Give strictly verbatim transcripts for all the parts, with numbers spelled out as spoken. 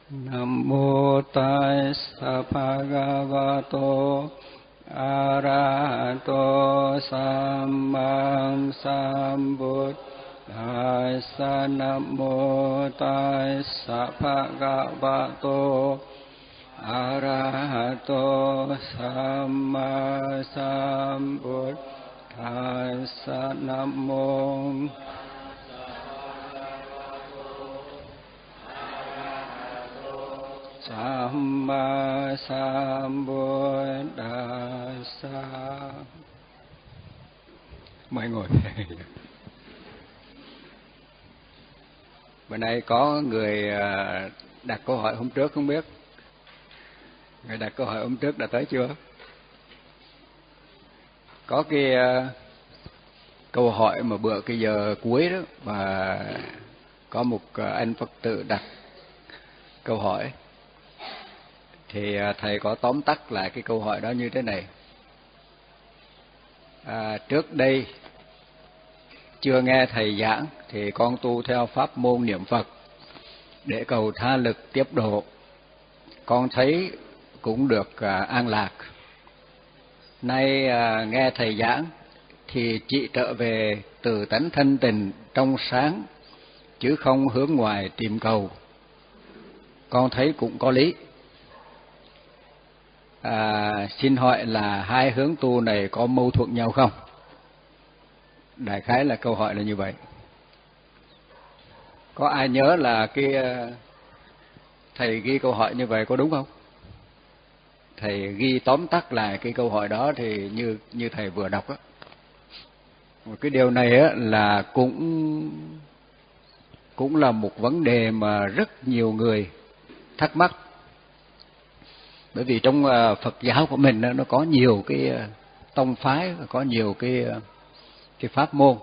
Nam mô Tassa Bhagavato Arahato Samma Sambuddhassa. Nam mô Tassa Bhagavato Arahato Samma Sambuddhassa. Nam mô Samma Sambuddhassa. Mời ngồi. Bữa nay có người đặt câu hỏi hôm trước không biết. Người đặt câu hỏi hôm trước đã tới chưa? Có cái câu hỏi mà bữa cái giờ cuối đó mà có một anh Phật tử đặt câu hỏi. Thì thầy có tóm tắt lại cái câu hỏi đó như thế này. À, trước đây chưa nghe thầy giảng thì con tu theo pháp môn niệm Phật để cầu tha lực tiếp độ. Con thấy cũng được à, an lạc. Nay à, nghe thầy giảng thì chỉ trở về từ tánh thanh tịnh trong sáng chứ không hướng ngoài tìm cầu. Con thấy cũng có lý. À, xin hỏi là hai hướng tu này có mâu thuẫn nhau không? Đại khái là câu hỏi là như vậy. Có ai nhớ là cái thầy ghi câu hỏi như vậy có đúng không? Thầy ghi tóm tắt lại cái câu hỏi đó thì như như thầy vừa đọc á. Một cái điều này á là cũng cũng là một vấn đề mà rất nhiều người thắc mắc. Bởi vì trong Phật giáo của mình nó có nhiều cái tông phái, có nhiều cái cái pháp môn.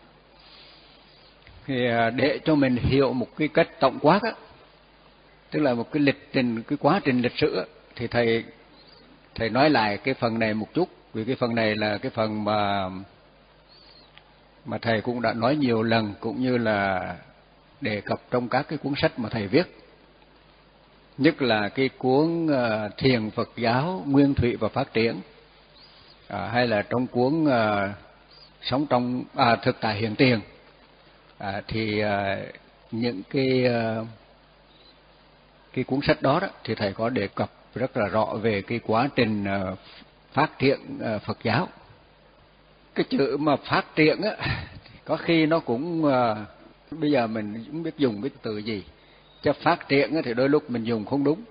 Thì để cho mình hiểu một cái cách tổng quát á, tức là một cái lịch trình, cái quá trình lịch sử á, thì thầy thầy nói lại cái phần này một chút, vì cái phần này là cái phần mà mà thầy cũng đã nói nhiều lần, cũng như là đề cập trong các cái cuốn sách mà thầy viết. Nhất là cái cuốn uh, Thiền Phật giáo Nguyên Thủy và Phát Triển, à, hay là trong cuốn uh, Sống trong à, Thực Tại Hiện Tiền, à, thì uh, những cái uh, cái cuốn sách đó, đó thì thầy có đề cập rất là rõ về cái quá trình uh, phát triển uh, Phật giáo. Cái chữ mà phát triển á, có khi nó cũng uh, bây giờ mình cũng biết dùng cái từ gì. Cho phát triển thì đôi lúc mình dùng không đúng.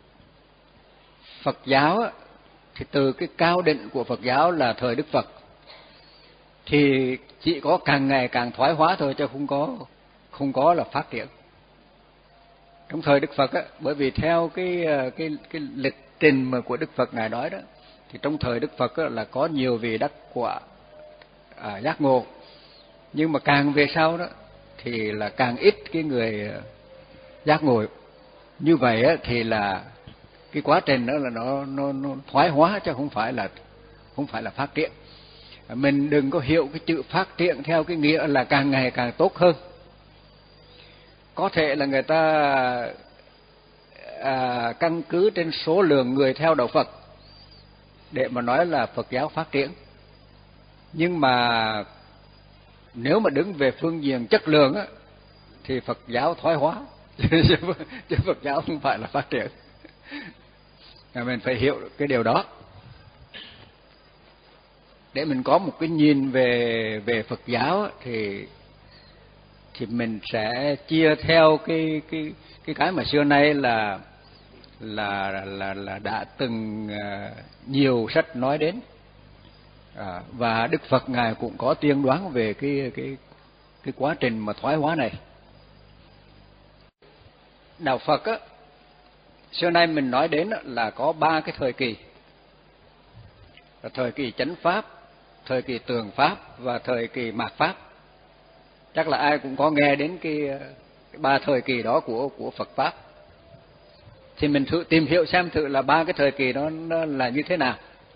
Phật giáo thì từ cái cao định của Phật giáo là thời Đức Phật thì chỉ có càng ngày càng thoái hóa thôi, chứ không có không có là phát triển. Trong thời Đức Phật á, bởi vì theo cái cái cái lịch trình mà của Đức Phật ngài nói đó, thì trong thời Đức Phật á, là có nhiều vị đắc quả à, giác ngộ, nhưng mà càng về sau đó thì là càng ít cái người giác ngộ. Như vậy á, thì là cái quá trình đó là nó nó nó thoái hóa, chứ không phải là không phải là phát triển. Mình đừng có hiểu cái chữ phát triển theo cái nghĩa là càng ngày càng tốt hơn. Có thể là người ta à, căn cứ trên số lượng người theo đạo Phật để mà nói là Phật giáo phát triển. Nhưng mà nếu mà đứng về phương diện chất lượng á, thì Phật giáo thoái hóa, chứ Phật giáo không phải là phát triển. Mình phải hiểu cái điều đó để mình có một cái nhìn về về Phật giáo thì thì mình sẽ chia theo cái cái cái cái mà xưa nay là là là là đã từng nhiều sách nói đến, à, và Đức Phật ngài cũng có tiên đoán về cái cái cái quá trình mà thoái hóa này. Đạo Phật á, xưa nay mình nói đến là có ba cái thời kỳ: là thời kỳ chánh pháp, thời kỳ tường pháp và thời kỳ mạt pháp. Chắc là ai cũng có nghe đến cái, cái ba thời kỳ đó của của Phật pháp. Thì mình thử tìm hiểu xem thử là ba cái thời kỳ đó nó là như thế nào.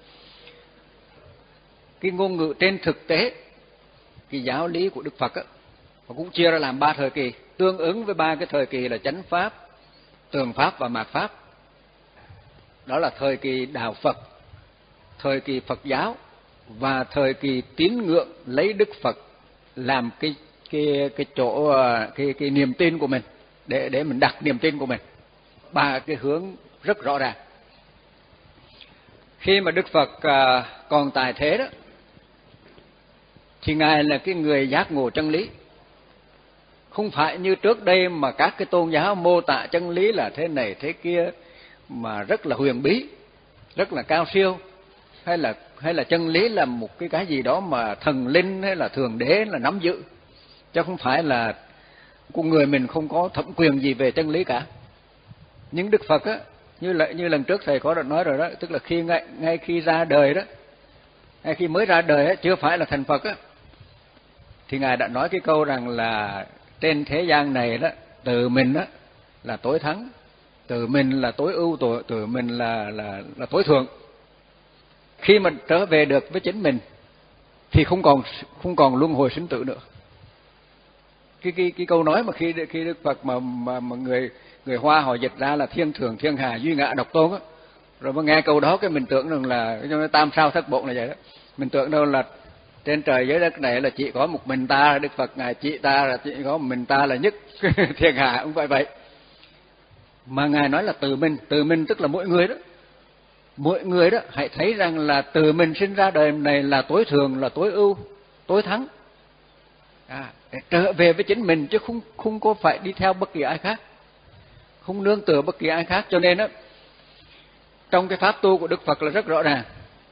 Cái ngôn ngữ trên thực tế, cái giáo lý của Đức Phật á, cũng chia ra làm ba thời kỳ, tương ứng với ba cái thời kỳ là chánh pháp, tường Pháp và mạt Pháp. Đó là thời kỳ đạo Phật, thời kỳ Phật giáo và thời kỳ tín ngưỡng lấy Đức Phật làm cái cái cái chỗ cái cái niềm tin của mình, để để mình đặt niềm tin của mình. Ba cái hướng rất rõ ràng. Khi mà Đức Phật còn tại thế đó, thì Ngài là cái người giác ngộ chân lý. Không phải như trước đây mà các cái tôn giáo mô tả chân lý là thế này thế kia, mà rất là huyền bí, rất là cao siêu, hay là hay là chân lý là một cái cái gì đó mà thần linh hay là thượng đế là nắm giữ, chứ không phải là con người mình không có thẩm quyền gì về chân lý cả. Nhưng Đức Phật á, như là như lần trước thầy có đã nói rồi đó, tức là khi ngay, ngay khi ra đời đó, ngay khi mới ra đời á, chưa phải là thành Phật á, thì Ngài đã nói cái câu rằng là trên thế gian này đó, từ mình đó là tối thắng, từ mình là tối ưu, từ, từ mình là là là tối thượng. Khi mà trở về được với chính mình thì không còn không còn luân hồi sinh tử nữa. Cái cái cái câu nói mà khi khi Đức Phật mà mà, mà người người Hoa họ dịch ra là thiên thường thiên hà duy ngã độc tôn á, rồi mà nghe câu đó cái mình tưởng rằng là trong tam sao thất bộ là vậy đó. Mình tưởng đâu là trên trời dưới đất này là chỉ có một mình ta, Đức Phật Ngài chỉ ta là chỉ có một mình ta là nhất thiên hạ, không phải vậy. Mà Ngài nói là từ mình, từ mình tức là mỗi người đó. Mỗi người đó hãy thấy rằng là từ mình sinh ra đời này là tối thường, là tối ưu, tối thắng. À, để trở về với chính mình chứ không không có phải đi theo bất kỳ ai khác, không nương tựa bất kỳ ai khác. Cho nên đó, trong cái pháp tu của Đức Phật là rất rõ ràng.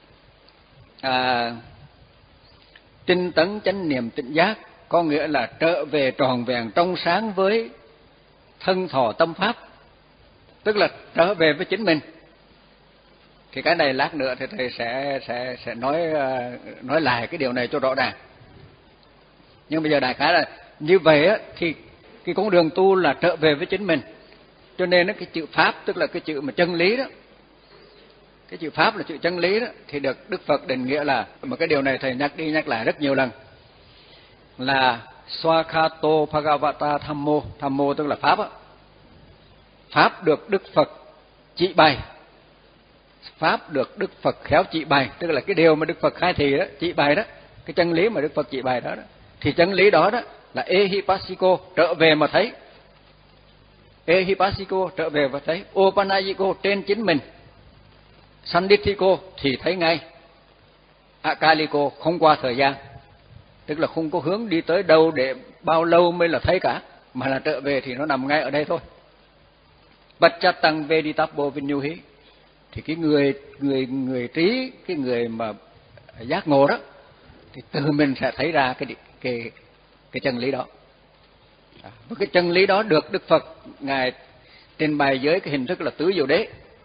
À, tinh tấn chánh niệm tỉnh giác có nghĩa là trở về tròn vẹn trong sáng với thân thọ tâm pháp, tức là trở về với chính mình. Thì cái này lát nữa thì thầy sẽ sẽ sẽ nói nói lại cái điều này cho rõ ràng. Nhưng bây giờ đại khái là như vậy á, thì cái con đường tu là trở về với chính mình. Cho nên cái chữ pháp tức là cái chữ mà chân lý đó, cái chữ pháp là chữ chân lý đó, thì được Đức Phật định nghĩa là, mà cái điều này thầy nhắc đi nhắc lại rất nhiều lần, là Swakato Bhagavata Thammo. Thammo tức là pháp á. Pháp được Đức Phật chỉ bày, pháp được Đức Phật khéo chỉ bày, tức là cái điều mà Đức Phật khai thị đó, chỉ bày đó, cái chân lý mà Đức Phật chỉ bày đó, đó. Thì chân lý đó đó là ehipassiko, trở về mà thấy. Ehipassiko trở về và thấy. Opanayiko trên chính mình. Sandithiko thì thấy ngay. Akaliko không qua thời gian, tức là không có hướng đi tới đâu để bao lâu mới là thấy cả, mà là trở về thì nó nằm ngay ở đây thôi. Bachatang Veditappo Vinyuhi, thì cái người người người trí, cái người mà giác ngộ đó, thì từ mình sẽ thấy ra cái cái cái chân lý đó. Và cái chân lý đó được Đức Phật Ngài trình bày với cái hình thức là tứ diệu đế.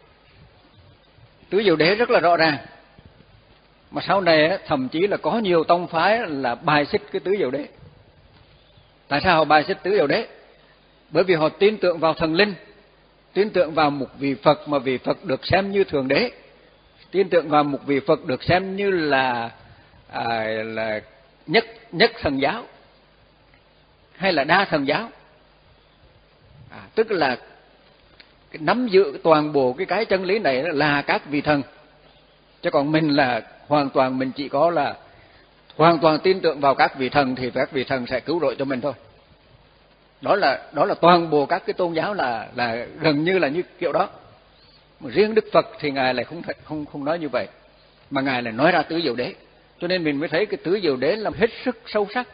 Tứ diệu đế rất là rõ ràng. Mà sau này thậm chí là có nhiều tông phái là bài xích cái tứ diệu đế. Tại sao họ bài xích tứ diệu đế? Bởi vì họ tin tưởng vào thần linh, tin tưởng vào một vị Phật mà vị Phật được xem như thượng đế, tin tưởng vào một vị Phật được xem như là à, là nhất nhất thần giáo hay là đa thần giáo, à, tức là cái nắm giữ toàn bộ cái cái chân lý này là các vị thần, chứ còn mình là hoàn toàn mình chỉ có là hoàn toàn tin tưởng vào các vị thần thì các vị thần sẽ cứu rỗi cho mình thôi. Đó là đó là toàn bộ các cái tôn giáo là là gần như là như kiểu đó. Mà riêng Đức Phật thì Ngài lại không không không nói như vậy, mà Ngài lại nói ra tứ diệu đế. Cho nên mình mới thấy cái tứ diệu đế là hết sức sâu sắc,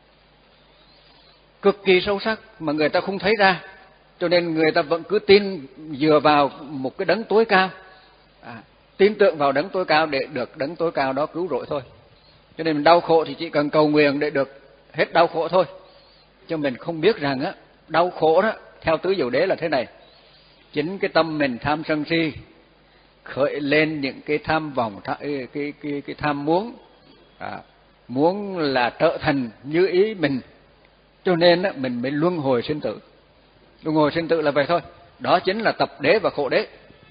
cực kỳ sâu sắc mà người ta không thấy ra. Cho nên người ta vẫn cứ tin dựa vào một cái đấng tối cao, à, tin tưởng vào đấng tối cao để được đấng tối cao đó cứu rỗi thôi. Cho nên mình đau khổ thì chỉ cần cầu nguyện để được hết đau khổ thôi. Cho mình không biết rằng á, đau khổ đó theo tứ diệu đế là thế này: chính cái tâm mình tham sân si khởi lên những cái tham vọng, cái cái cái, cái tham muốn, à, muốn là trở thành như ý mình, cho nên á, mình mới luân hồi sinh tử. Luân hồi sinh tử là vậy thôi. Đó chính là tập đế và khổ đế.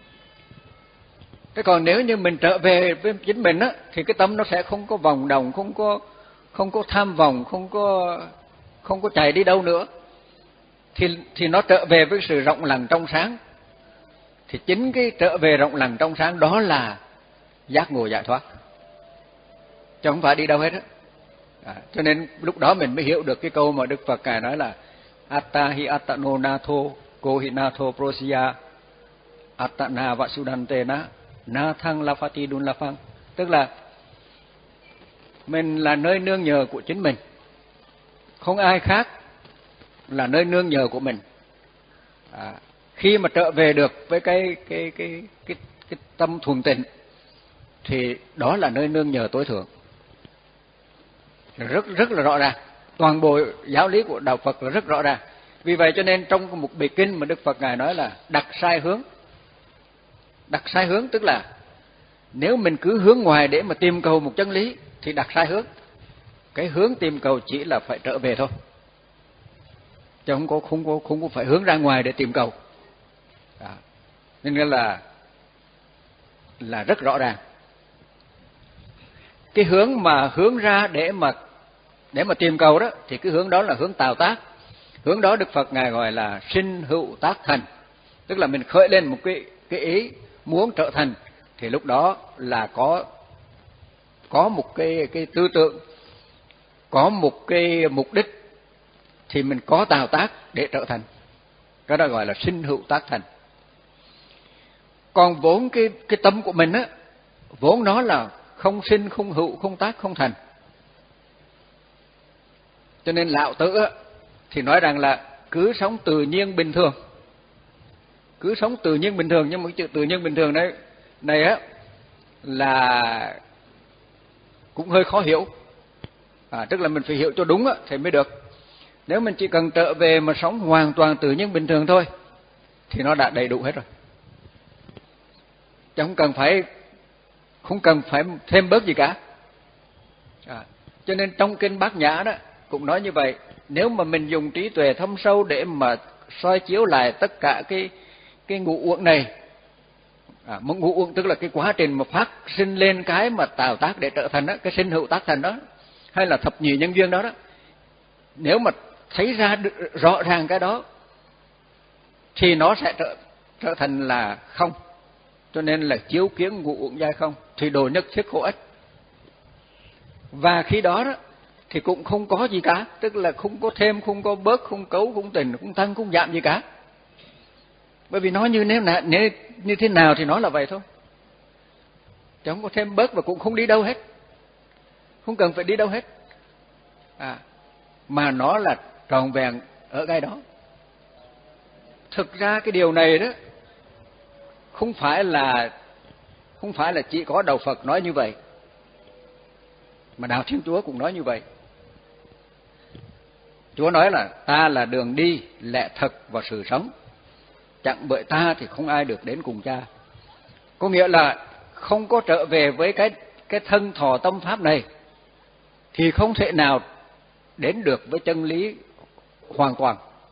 Thế còn nếu như mình trở về với chính mình á, thì cái tâm nó sẽ không có vòng đồng, không có không có tham vọng, không có không có chạy đi đâu nữa. thì thì nó trở về với sự rộng lặng trong sáng. Thì chính cái trở về rộng lặng trong sáng đó là giác ngộ giải thoát, chứ không phải đi đâu hết á. À, cho nên lúc đó mình mới hiểu được cái câu mà Đức Phật Ngài nói là Atta hi attano natho ko hi natho prosya attana vasudantena nathang lafati dun lafang. Tức là mình là nơi nương nhờ của chính mình, không ai khác là nơi nương nhờ của mình. À, khi mà trở về được với cái cái cái cái cái tâm thuần tịnh thì đó là nơi nương nhờ tối thượng. Rất rất là rõ ràng, toàn bộ giáo lý của đạo Phật là rất rõ ràng. Vì vậy cho nên trong một bài kinh mà Đức Phật Ngài nói là đặt sai hướng. Đặt sai hướng tức là nếu mình cứ hướng ngoài để mà tìm cầu một chân lý thì đặt sai hướng. Cái hướng tìm cầu chỉ là phải trở về thôi, chứ không có không có không có phải hướng ra ngoài để tìm cầu. Đó. Nên là là rất rõ ràng. Cái hướng mà hướng ra để mà để mà tìm cầu đó thì cái hướng đó là hướng tạo tác. Hướng đó Đức Phật Ngài gọi là sinh hữu tác thành. Tức là mình khởi lên một cái cái ý muốn trở thành thì lúc đó là có có một cái cái tư tưởng, có một cái mục đích thì mình có tạo tác để trở thành. Cái đó gọi là sinh hữu tác thành. Còn vốn cái cái tâm của mình á, vốn nó là không sinh, không hữu, không tác, không thành. Cho nên Lão Tử á, thì nói rằng là cứ sống tự nhiên bình thường. Cứ sống tự nhiên bình thường, nhưng mà cái chữ tự nhiên bình thường đấy này á là cũng hơi khó hiểu. À, tức là mình phải hiểu cho đúng á thì mới được. Nếu mình chỉ cần trở về mà sống hoàn toàn tự nhiên bình thường thôi thì nó đã đầy đủ hết rồi. Chứ không cần phải không cần phải thêm bớt gì cả. À, cho nên trong kinh Bát Nhã đó cũng nói như vậy. Nếu mà mình dùng trí tuệ thâm sâu để mà soi chiếu lại tất cả cái cái ngũ uẩn này, à, ngũ uẩn tức là cái quá trình mà phát sinh lên cái mà tạo tác để trở thành đó, cái sinh hữu tác thành đó, hay là thập nhị nhân duyên đó đó. Nếu mà thấy ra rõ ràng cái đó thì nó sẽ trở trở thành là không. Cho nên là chiếu kiến ngũ uẩn giai không thì đồ nhất thiết khổ ích. Và khi đó đó thì cũng không có gì cả, tức là không có thêm, không có bớt, không cấu, không tình, không tăng, không giảm gì cả. Bởi vì nó như thế nào, như thế nào thì nó là vậy thôi. Chứ không có thêm bớt và cũng không đi đâu hết. Không cần phải đi đâu hết. À, mà nó là tròn vẹn ở cái đó. Thực ra cái điều này đó không phải là không phải là chỉ có đạo Phật nói như vậy, mà đạo Thiên Chúa cũng nói như vậy. Chúa nói là ta là đường đi, lẽ thật và sự sống. Chẳng bởi ta thì không ai được đến cùng Cha. Có nghĩa là không có trở về với cái cái thân thọ tâm pháp này thì không thể nào đến được với chân lý hoàn toàn.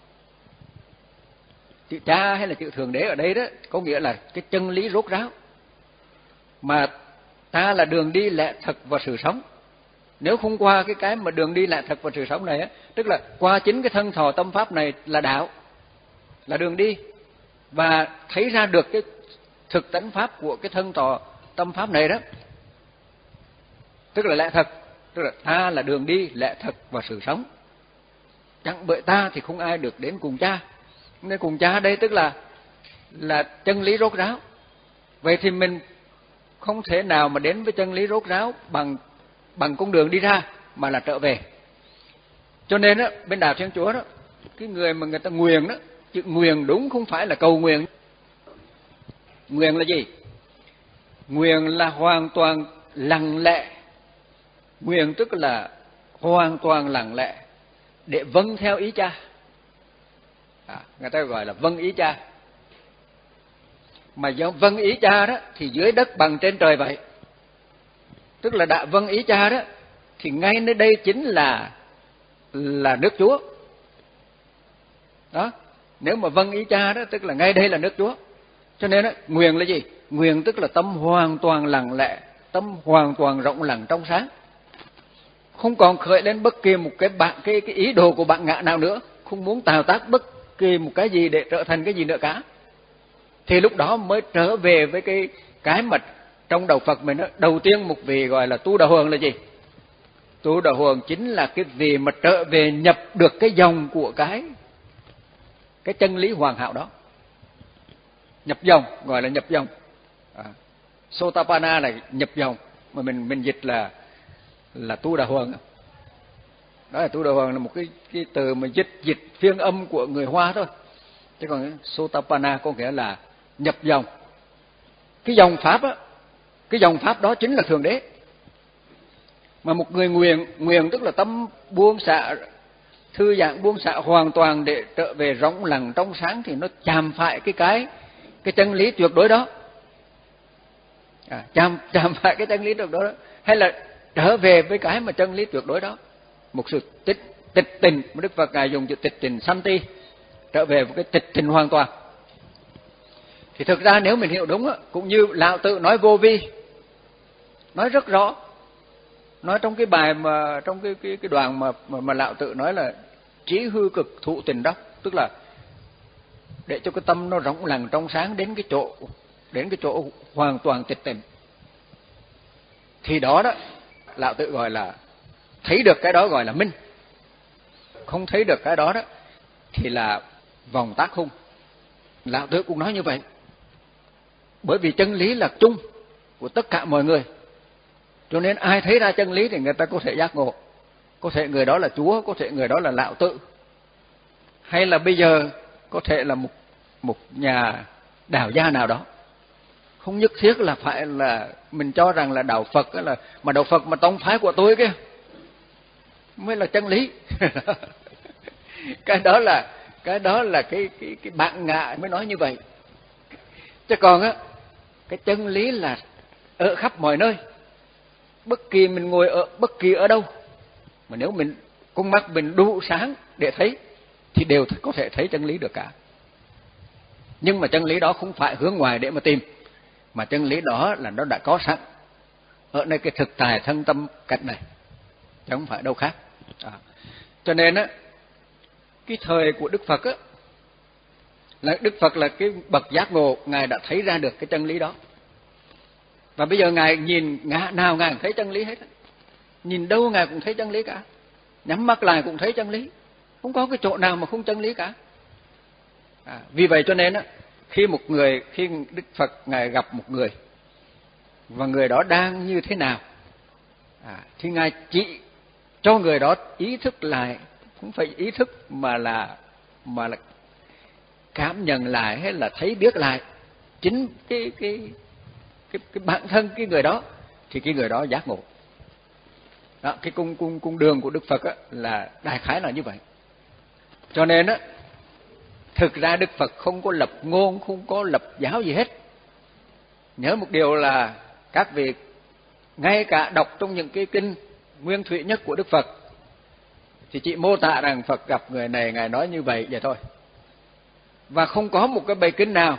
Chữ Cha hay là chữ Thượng Đế ở đây đó có nghĩa là cái chân lý rốt ráo. Mà ta là đường đi, lẽ thật và sự sống. Nếu không qua cái cái mà đường đi, lẽ thật và sự sống này á, tức là qua chính cái thân thọ tâm pháp này là đạo, là đường đi, và thấy ra được cái thực tánh pháp của cái thân thọ tâm pháp này đó, tức là lẽ thật, tức là ta là đường đi, lẽ thật và sự sống. Chẳng bởi ta thì không ai được đến cùng Cha. Nên cùng Cha đây tức là là chân lý rốt ráo. Vậy thì mình không thể nào mà đến với chân lý rốt ráo bằng bằng con đường đi ra, mà là trở về. Cho nên á, bên đạo Thiên Chúa đó, cái người mà người ta nguyền đó, chữ nguyền đúng không phải là cầu nguyện. Nguyền là gì? Nguyền là hoàn toàn lặng lẽ. Nguyền tức là hoàn toàn lặng lẽ để vâng theo ý Cha. À, người ta gọi là vâng ý Cha. Mà do vâng ý Cha đó thì dưới đất bằng trên trời vậy. Tức là đã vâng ý Cha đó thì ngay nơi đây chính là là nước Chúa. Đó, nếu mà vâng ý Cha đó tức là ngay đây là nước Chúa. Cho nên đó, nguyền là gì? Nguyền tức là tâm hoàn toàn lặng lẽ, tâm hoàn toàn rộng lặng trong sáng. Không còn khởi lên bất kỳ một cái bạn cái cái ý đồ của bạn ngã nào nữa, không muốn tạo tác bất bất kỳ một cái gì để trở thành cái gì nữa cả. Thì lúc đó mới trở về với cái cái mà trong đạo Phật mình đó, đầu tiên một vị gọi là tu đà hoàng là gì? Tu đà hoàng chính là cái vị mà trở về nhập được cái dòng của cái cái chân lý hoàn hảo đó. Nhập dòng, gọi là nhập dòng. À, Sotapanna là nhập dòng, mà mình mình dịch là là tu đà hoàng. Đó là tu đà hoàng là một cái cái từ mà dịch dịch phiên âm của người Hoa thôi. Chứ còn Sotapanna có nghĩa là nhập dòng. Cái dòng pháp á, cái dòng pháp đó chính là Thượng Đế. Mà một người nguyện, nguyện tức là tâm buông xả, thư giãn buông xả hoàn toàn để trở về rỗng lặng trong sáng, thì nó chạm phải cái cái cái chân lý tuyệt đối đó. À, chạm chạm phải cái chân lý tuyệt đối đó, hay là trở về với cái mà chân lý tuyệt đối đó, một sự tịch tịch tình. Đức Phật ngài dùng chữ tịch tình santi, trở về với cái tịch tình hoàn toàn. Thì thực ra nếu mình hiểu đúng á, cũng như Lão Tự nói vô vi, nói rất rõ, nói trong cái bài mà trong cái cái cái đoạn mà mà, mà Lão Tự nói là trí hư cực thụ tình đắc, tức là để cho cái tâm nó rỗng lặng trong sáng đến cái chỗ đến cái chỗ hoàn toàn tịch tình. Thì đó đó Lão Tự gọi là thấy được cái đó gọi là minh, không thấy được cái đó đó thì là vòng tác hung. Lão Tự cũng nói như vậy, bởi vì chân lý là chung của tất cả mọi người, cho nên ai thấy ra chân lý thì người ta có thể giác ngộ. Có thể người đó là Chúa, có thể người đó là Lão Tự, hay là bây giờ có thể là một một nhà đạo gia nào đó. Không nhất thiết là phải là mình cho rằng là đạo Phật là mà đạo Phật mà tông phái của tôi kia mới là chân lý. Cái đó là cái đó là cái cái cái bạn ngạ mới nói như vậy. Chứ còn á, cái chân lý là ở khắp mọi nơi, bất kỳ mình ngồi ở bất kỳ ở đâu, mà nếu mình con mắt mình đủ sáng để thấy thì đều có thể thấy chân lý được cả. Nhưng mà chân lý đó không phải hướng ngoài để mà tìm, mà chân lý đó là nó đã có sẵn ở nơi cái thực tại thân tâm cách này, chứ không phải đâu khác. À, cho nên á, cái thời của Đức Phật á, là Đức Phật là cái bậc giác ngộ, ngài đã thấy ra được cái chân lý đó. Và bây giờ ngài nhìn ngã nào ngài cũng thấy chân lý hết, nhìn đâu ngài cũng thấy chân lý cả, nhắm mắt lại cũng thấy chân lý, không có cái chỗ nào mà không chân lý cả. À, vì vậy cho nên á, khi một người khi Đức Phật ngài gặp một người và người đó đang như thế nào, à, thì ngài chỉ cho người đó ý thức lại, không phải ý thức mà là mà là cảm nhận lại hay là thấy biết lại chính cái cái cái, cái bản thân cái người đó, thì cái người đó giác ngộ. Đó, cái cung cung cung đường của Đức Phật á, là đại khái là như vậy. Cho nên á, thực ra Đức Phật không có lập ngôn, không có lập giáo gì hết. Nhớ một điều là các vị ngay cả đọc trong những cái kinh nguyên thủy nhất của Đức Phật thì chỉ mô tả rằng Phật gặp người này, ngài nói như vậy vậy thôi. Và không có một cái bài kinh nào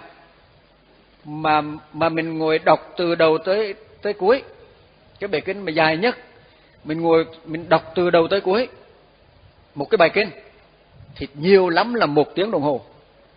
mà mà mình ngồi đọc từ đầu tới tới cuối. Cái bài kinh mà dài nhất mình ngồi mình đọc từ đầu tới cuối một cái bài kinh thì nhiều lắm là một tiếng đồng hồ.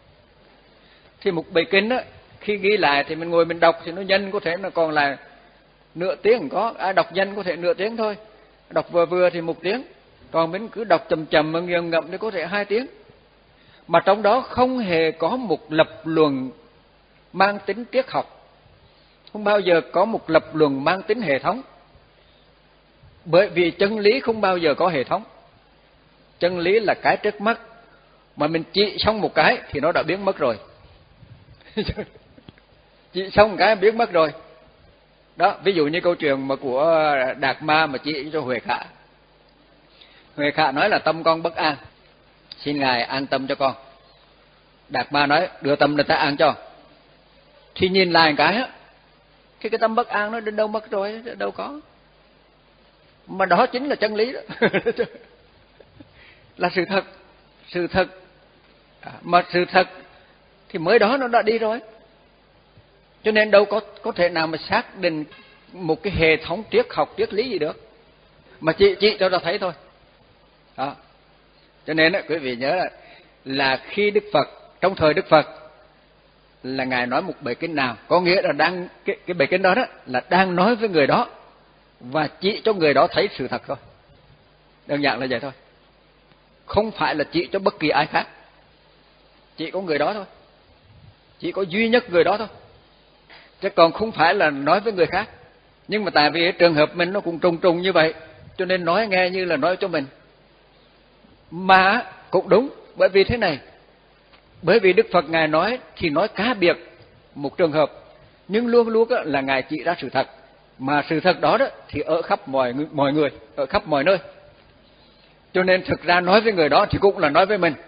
Thì một bài kinh á, khi ghi lại thì mình ngồi mình đọc thì nó nhanh, có thể nó còn là nửa tiếng, có ai đọc nhanh có thể nửa tiếng thôi, đọc vừa vừa thì một tiếng, còn mình cứ đọc chậm chậm mà nghiền ngẫm thì có thể hai tiếng. Mà trong đó không hề có một lập luận mang tính triết học, không bao giờ có một lập luận mang tính hệ thống, bởi vì chân lý không bao giờ có hệ thống. Chân lý là cái trước mắt, mà mình chỉ xong một cái thì nó đã biến mất rồi. Chỉ xong một cái biến mất rồi. Đó, ví dụ như câu chuyện mà của Đạt Ma mà chỉ cho Huệ Khả. Huệ Khả nói là tâm con bất an, xin ngài an tâm cho con. Đạt Ma nói đưa tâm để ta an cho. Thì nhìn lại một cái á, cái cái tâm bất an nó đến đâu mất rồi, đâu có. Mà đó chính là chân lý đó. Là sự thật, sự thật. À, mà sự thật thì mới đó nó đã đi rồi. Cho nên đâu có có thể nào mà xác định một cái hệ thống triết học, triết lý gì được, mà chỉ chỉ cho ta thấy thôi. Đó. Cho nên đó, quý vị nhớ là là khi Đức Phật, trong thời Đức Phật là Ngài nói một bài kinh nào, có nghĩa là đang cái, cái bài kinh đó đó là đang nói với người đó và chỉ cho người đó thấy sự thật thôi. Đơn giản là vậy thôi. Không phải là chỉ cho bất kỳ ai khác. Chỉ có người đó thôi. Chỉ có duy nhất người đó thôi. Chứ còn không phải là nói với người khác. Nhưng mà tại vì trường hợp mình nó cũng trùng trùng như vậy, cho nên nói nghe như là nói cho mình. Mà cũng đúng, bởi vì thế này. Bởi vì Đức Phật Ngài nói thì nói cá biệt một trường hợp, nhưng luôn luôn là Ngài chỉ ra sự thật. Mà sự thật đó, đó thì ở khắp mọi, mọi người, ở khắp mọi nơi. Cho nên thực ra nói với người đó thì cũng là nói với mình.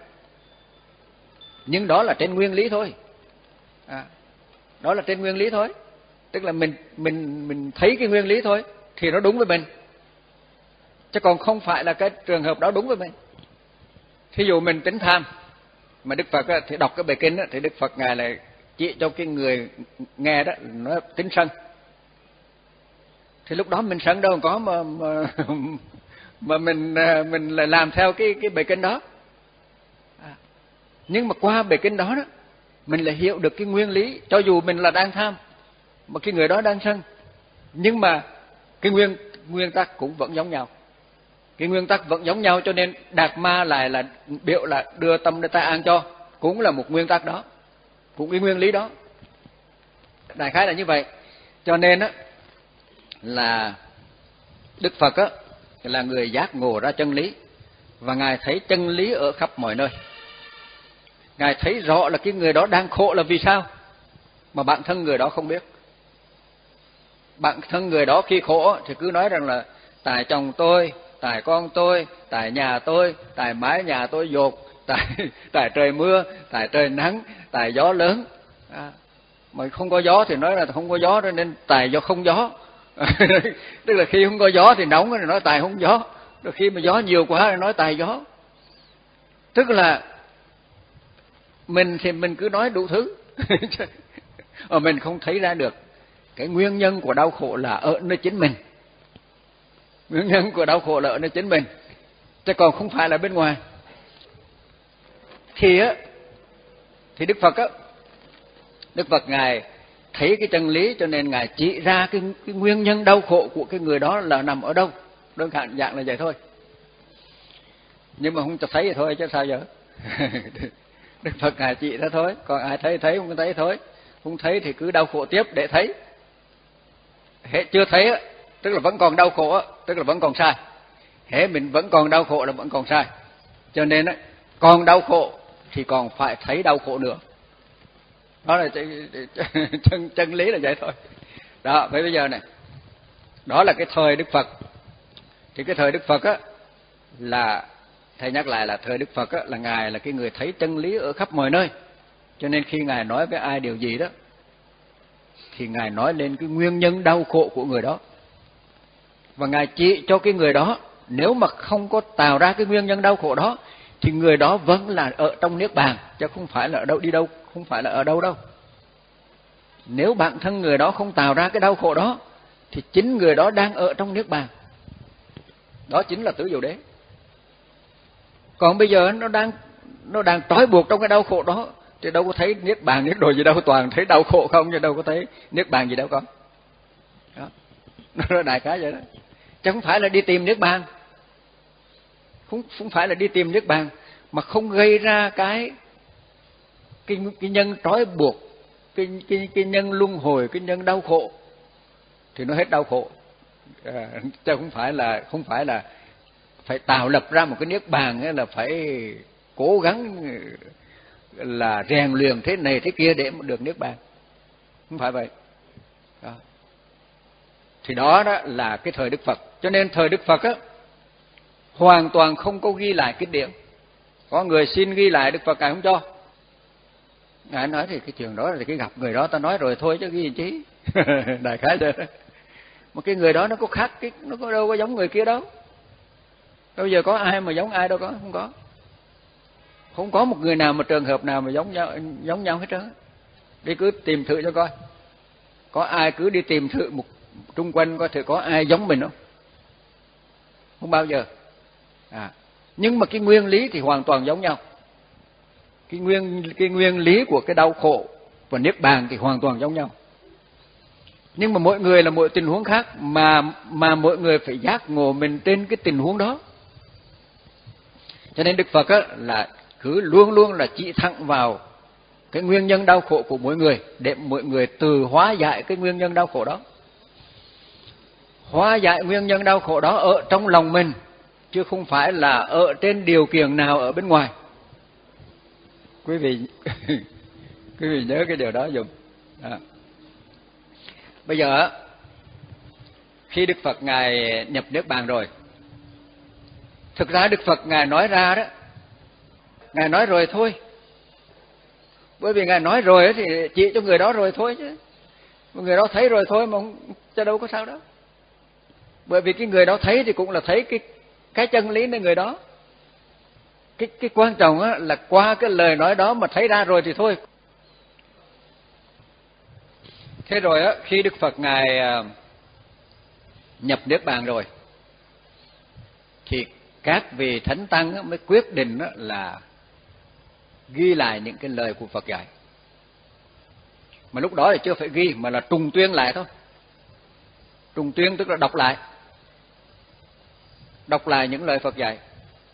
Nhưng đó là trên nguyên lý thôi. À, đó là trên nguyên lý thôi. Tức là mình mình mình thấy cái nguyên lý thôi thì nó đúng với mình. Chứ còn không phải là cái trường hợp đó đúng với mình. Thí dụ mình tính tham, mà Đức Phật thì đọc cái bài kinh thì Đức Phật Ngài lại chỉ cho cái người nghe đó nó tính sân. Thì lúc đó mình sân đâu có mà mà, mà mình mình lại làm theo cái cái bài kinh đó. À, nhưng mà qua bài kinh đó đó mình lại hiểu được cái nguyên lý, cho dù mình là đang tham mà cái người đó đang sân, nhưng mà cái nguyên nguyên tắc cũng vẫn giống nhau. Cái nguyên tắc vẫn giống nhau, cho nên Đạt Ma lại là biểu là đưa tâm để ta an cho, cũng là một nguyên tắc đó, cũng cái nguyên lý đó. Đại khái là như vậy. Cho nên á là Đức Phật á là người giác ngộ ra chân lý, và Ngài thấy chân lý ở khắp mọi nơi. Ngài thấy rõ là cái người đó đang khổ là vì sao, mà bản thân người đó không biết. Bản thân người đó khi khổ thì cứ nói rằng là tại chồng tôi, tại con tôi, tại nhà tôi, tại mái nhà tôi dột, tại tại trời mưa, tại trời nắng, tại gió lớn. À, mà không có gió thì nói là không có gió, nên tại do không gió. Tức là khi không có gió thì nóng thì nói tại không gió, rồi khi mà gió nhiều quá thì nói tại gió. Tức là mình thì mình cứ nói đủ thứ mà mình không thấy ra được cái nguyên nhân của đau khổ là ở nơi chính mình. Nguyên nhân của đau khổ là ở nơi chính mình, chứ còn không phải là bên ngoài. Thì á thì Đức Phật á Đức Phật Ngài thấy cái chân lý, cho nên Ngài chỉ ra cái, cái nguyên nhân đau khổ của cái người đó là nằm ở đâu. Đơn giản dạng là vậy thôi. Nhưng mà không cho thấy vậy thôi chứ sao giờ. Đức Phật Ngài chỉ ra thôi, còn ai thấy thấy, không thấy thôi. Không thấy thì cứ đau khổ tiếp để thấy. Hết chưa thấy á, tức là vẫn còn đau khổ á, tức là vẫn còn sai. Hễ mình vẫn còn đau khổ là vẫn còn sai. Cho nên á, còn đau khổ thì còn phải thấy đau khổ nữa. Đó là chân, chân lý là vậy thôi. Đó, vậy bây giờ này, đó là cái thời Đức Phật. Thì cái thời Đức Phật á là, thầy nhắc lại là thời Đức Phật á là Ngài là cái người thấy chân lý ở khắp mọi nơi. Cho nên khi Ngài nói với ai điều gì đó thì Ngài nói lên cái nguyên nhân đau khổ của người đó. Và Ngài chỉ cho cái người đó, nếu mà không có tạo ra cái nguyên nhân đau khổ đó thì người đó vẫn là ở trong niết bàn, chứ không phải là ở đâu đi đâu, không phải là ở đâu đâu. Nếu bản thân người đó không tạo ra cái đau khổ đó thì chính người đó đang ở trong niết bàn. Đó chính là tứ diệu đế. Còn bây giờ nó đang nó đang trói buộc trong cái đau khổ đó thì đâu có thấy niết bàn niết đồ gì đâu, toàn thấy đau khổ không, chứ đâu có thấy niết bàn gì đâu con. Đó. Nó đại khái vậy đó. Chứ không phải là đi tìm niết bàn. Không không phải là đi tìm niết bàn mà không gây ra cái cái cái nhân trói buộc, cái cái cái nhân luân hồi, cái nhân đau khổ thì nó hết đau khổ. À, chứ không phải là không phải là phải tạo lập ra một cái niết bàn ấy, là phải cố gắng là rèn luyện thế này thế kia để được niết bàn. Không phải vậy. Đó. Thì đó đó là cái thời Đức Phật. Cho nên thời Đức Phật á hoàn toàn không có ghi lại kinh điển. Có người xin ghi lại, Đức Phật Ngài không cho. Ngài nói thì cái chuyện đó thì cái gặp người đó ta nói rồi thôi chứ ghi gì chứ. Đại khái vậy đó. Mà cái người đó nó có khác, cái nó có đâu có giống người kia đâu. Bây giờ có ai mà giống ai đâu, có không có. Không có một người nào mà trường hợp nào mà giống nhau giống nhau hết trơn. Đi cứ tìm thử cho coi. Có ai cứ đi tìm thử một trung quanh coi thử có ai giống mình không? Không bao giờ. À, nhưng mà cái nguyên lý thì hoàn toàn giống nhau. cái nguyên cái nguyên lý của cái đau khổ và niết bàn thì hoàn toàn giống nhau. Nhưng mà mỗi người là mỗi tình huống khác, mà mà mỗi người phải giác ngộ mình trên cái tình huống đó. Cho nên Đức Phật á, là cứ luôn luôn là chỉ thẳng vào cái nguyên nhân đau khổ của mỗi người, để mỗi người tự hóa giải cái nguyên nhân đau khổ đó. Hóa giải nguyên nhân đau khổ đó ở trong lòng mình, chứ không phải là ở trên điều kiện nào ở bên ngoài. Quý vị quý vị nhớ cái điều đó dùm. À. Bây giờ khi Đức Phật Ngài nhập Niết Bàn rồi, thực ra Đức Phật Ngài nói ra đó, Ngài nói rồi thôi. Bởi vì Ngài nói rồi thì chỉ cho người đó rồi thôi chứ. Người đó thấy rồi thôi mà không, cho đâu có sao đó. Bởi vì cái người đó thấy thì cũng là thấy cái cái chân lý nơi người đó. Cái cái quan trọng á, là qua cái lời nói đó mà thấy ra rồi thì thôi. Thế rồi á, khi Đức Phật Ngài nhập Niết Bàn rồi, thì các vị thánh tăng á, mới quyết định á, là ghi lại những cái lời của Phật dạy. Mà lúc đó thì chưa phải ghi, mà là trùng tuyên lại thôi. Trùng tuyên tức là đọc lại. Đọc lại những lời Phật dạy.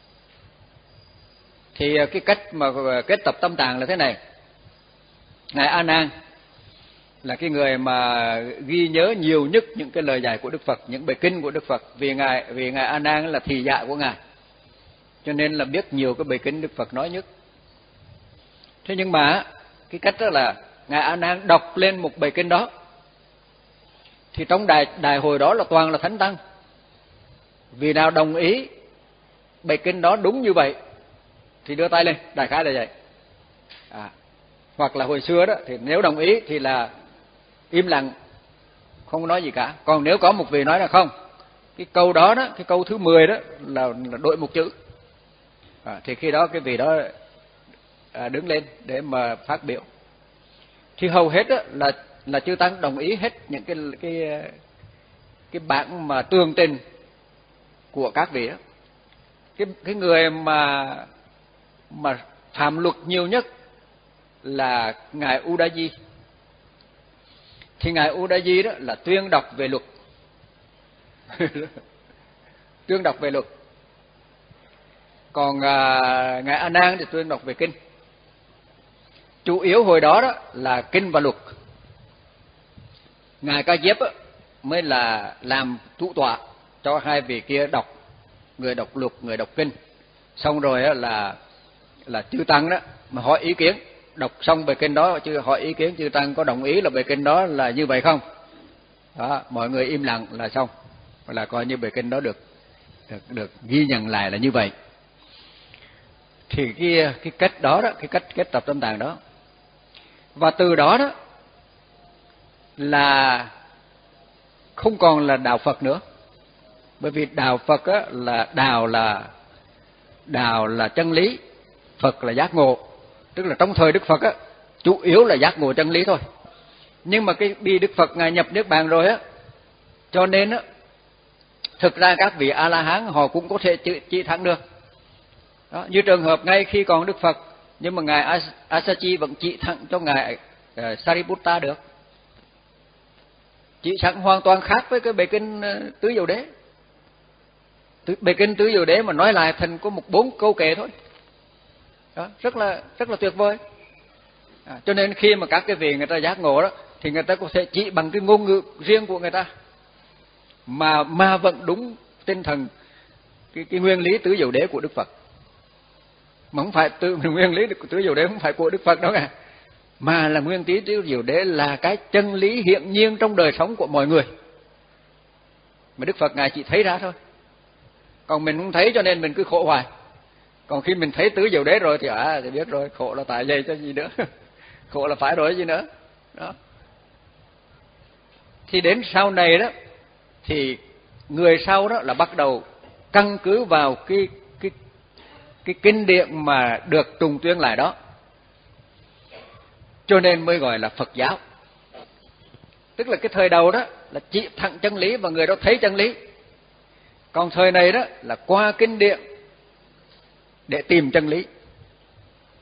Thì cái cách mà kết tập tâm tạng là thế này. Ngài A Nan là cái người mà ghi nhớ nhiều nhất những cái lời dạy của Đức Phật, những bài kinh của Đức Phật, vì ngài vì ngài A Nan là thị dạ của ngài, cho nên là biết nhiều cái bài kinh Đức Phật nói nhất. Thế nhưng mà cái cách đó là ngài A Nan đọc lên một bài kinh đó, thì trong đại đại hội đó là toàn là thánh tăng. Vì nào đồng ý bài kinh đó đúng như vậy thì đưa tay lên, đại khái là vậy. À, hoặc là hồi xưa đó thì nếu đồng ý thì là im lặng, không nói gì cả. Còn nếu có một vị nói là không, cái câu đó đó, cái câu thứ mười đó là, là đổi một chữ, à, thì khi đó cái vị đó à, đứng lên để mà phát biểu. Thì hầu hết đó là là chư tăng đồng ý hết những cái cái cái bản mà tường trình của các vị đó. Cái cái người mà mà phạm luật nhiều nhất là ngài Udayi. Thì ngài Udayi đó là tuyên đọc về luật. Tuyên đọc về luật. Còn à, ngài A Nan thì tuyên đọc về kinh. Chủ yếu hồi đó đó là kinh và luật. Ngài Ca Diếp mới là làm chủ tọa cho hai vị kia đọc, người đọc luật, người đọc kinh. Xong rồi là là chư tăng đó mà hỏi ý kiến, đọc xong bài kinh đó chứ hỏi ý kiến chư tăng có đồng ý là bài kinh đó là như vậy không? Đó, mọi người im lặng là xong, là coi như bài kinh đó được được được ghi nhận lại là như vậy. Thì cái cái cách đó đó, cái cách kết tập tâm tạng đó, và từ đó đó là không còn là đạo Phật nữa. Bởi vì đạo Phật á, là đạo là đạo là chân lý, Phật là giác ngộ. Tức là trong thời Đức Phật á, chủ yếu là giác ngộ chân lý thôi. Nhưng mà cái vì Đức Phật ngài nhập Niết Bàn rồi á, cho nên á, thực ra các vị A La Hán họ cũng có thể chỉ, chỉ thẳng được. Đó, như trường hợp ngay khi còn Đức Phật, nhưng mà ngài Asachi vẫn chỉ thẳng cho ngài uh, Sariputta được. Chỉ thẳng hoàn toàn khác với cái bài kinh uh, Tứ Diệu Đế. Bài kinh Tứ Diệu Đế mà nói lại thành có một bốn câu kệ thôi. Đó, rất là rất là tuyệt vời. À, cho nên khi mà các cái vị người ta giác ngộ đó, thì người ta có thể chỉ bằng cái ngôn ngữ riêng của người ta mà mà vẫn đúng tinh thần cái, cái nguyên lý Tứ Diệu Đế của Đức Phật. Mà không phải tự nguyên lý của Tứ Diệu Đế không phải của Đức Phật đâu cả, mà là nguyên lý Tứ Diệu Đế là cái chân lý hiển nhiên trong đời sống của mọi người, mà Đức Phật ngài chỉ thấy ra thôi. Còn mình không thấy cho nên mình cứ khổ hoài. Còn khi mình thấy Tứ Diệu Đế rồi thì à thì biết rồi, khổ là tại vậy cho gì nữa. Khổ là phải rồi gì nữa. Đó. Thì đến sau này đó thì người sau đó là bắt đầu căn cứ vào cái cái cái kinh điển mà được trùng tuyên lại đó, cho nên mới gọi là Phật giáo. Tức là cái thời đầu đó là chỉ thẳng chân lý và người đó thấy chân lý. Còn thời này đó là qua kinh điển để tìm chân lý.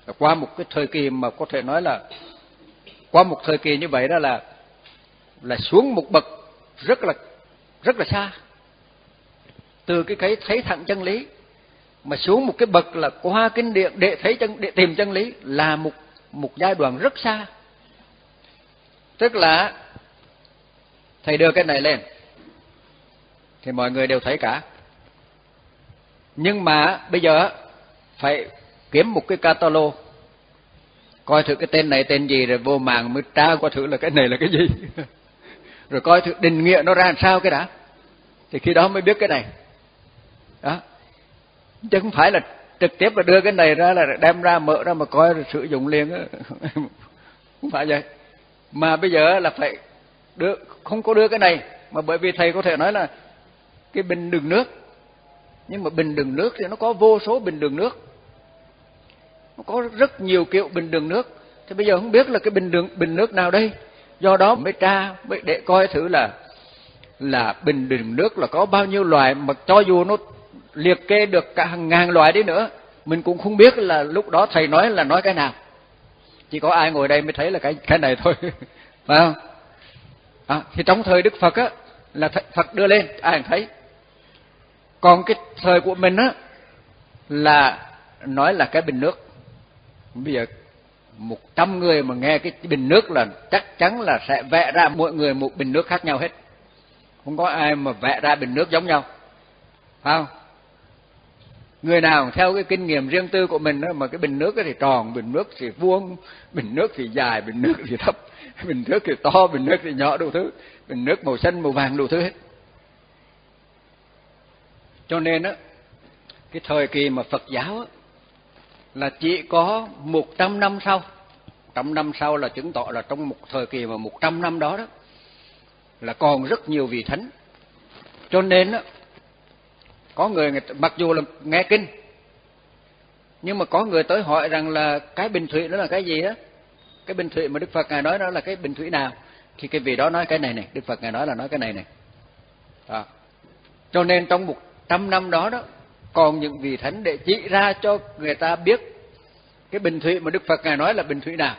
Qua một cái thời kỳ mà có thể nói là qua một thời kỳ như vậy đó là là xuống một bậc rất là rất là xa. Từ cái cái thấy thẳng chân lý mà xuống một cái bậc là qua kinh điển để thấy chân để tìm chân lý là một một giai đoạn rất xa. Tức là thầy đưa cái này lên thì mọi người đều thấy cả. Nhưng mà bây giờ phải kiếm một cái catalog, coi thử cái tên này tên gì, rồi vô mạng mới tra qua thử là cái này là cái gì. Rồi coi thử định nghĩa nó ra làm sao cái đã. Thì khi đó mới biết cái này. Đó. Chứ không phải là trực tiếp là đưa cái này ra là đem ra mở ra mà coi rồi sử dụng liền. Không phải vậy. Mà bây giờ là phải đưa, không có đưa cái này. Mà bởi vì thầy có thể nói là cái bình đựng nước. Nhưng mà bình đựng nước thì nó có vô số bình đựng nước. Nó có rất nhiều kiểu bình đựng nước. Thì bây giờ không biết là cái bình đựng bình nước nào đây. Do đó mới tra mới để coi thử là là bình đựng nước là có bao nhiêu loại, mà cho dù nó liệt kê được cả hàng ngàn loại đi nữa, mình cũng không biết là lúc đó thầy nói là nói cái nào. Chỉ có ai ngồi đây mới thấy là cái cái này thôi. Phải không? À, thì trong thời Đức Phật á là Phật đưa lên ai cũng thấy. Còn cái thời của mình á là nói là cái bình nước. Bây giờ một trăm người mà nghe cái bình nước là chắc chắn là sẽ vẽ ra mỗi người một bình nước khác nhau hết. Không có ai mà vẽ ra bình nước giống nhau. Phải không? Người nào theo cái kinh nghiệm riêng tư của mình đó, mà cái bình nước thì tròn, bình nước thì vuông, bình nước thì dài, bình nước thì thấp, bình nước thì to, bình nước thì nhỏ, đủ thứ. Bình nước màu xanh, màu vàng, đủ thứ hết. Cho nên á, cái thời kỳ mà Phật giáo á, là chỉ có một trăm năm sau. Trăm năm sau là chứng tỏ là trong một thời kỳ mà một trăm năm đó đó là còn rất nhiều vị thánh. Cho nên á, có người, người mặc dù là nghe kinh, nhưng mà có người tới hỏi rằng là cái bình thủy đó là cái gì đó. Cái bình thủy mà Đức Phật Ngài nói đó là cái bình thủy nào? Thì cái vị đó nói cái này này, Đức Phật Ngài nói là nói cái này này. Đó. Cho nên trong một trăm năm đó đó còn những vị thánh để chỉ ra cho người ta biết cái bình thủy mà Đức Phật Ngài nói là bình thủy nào.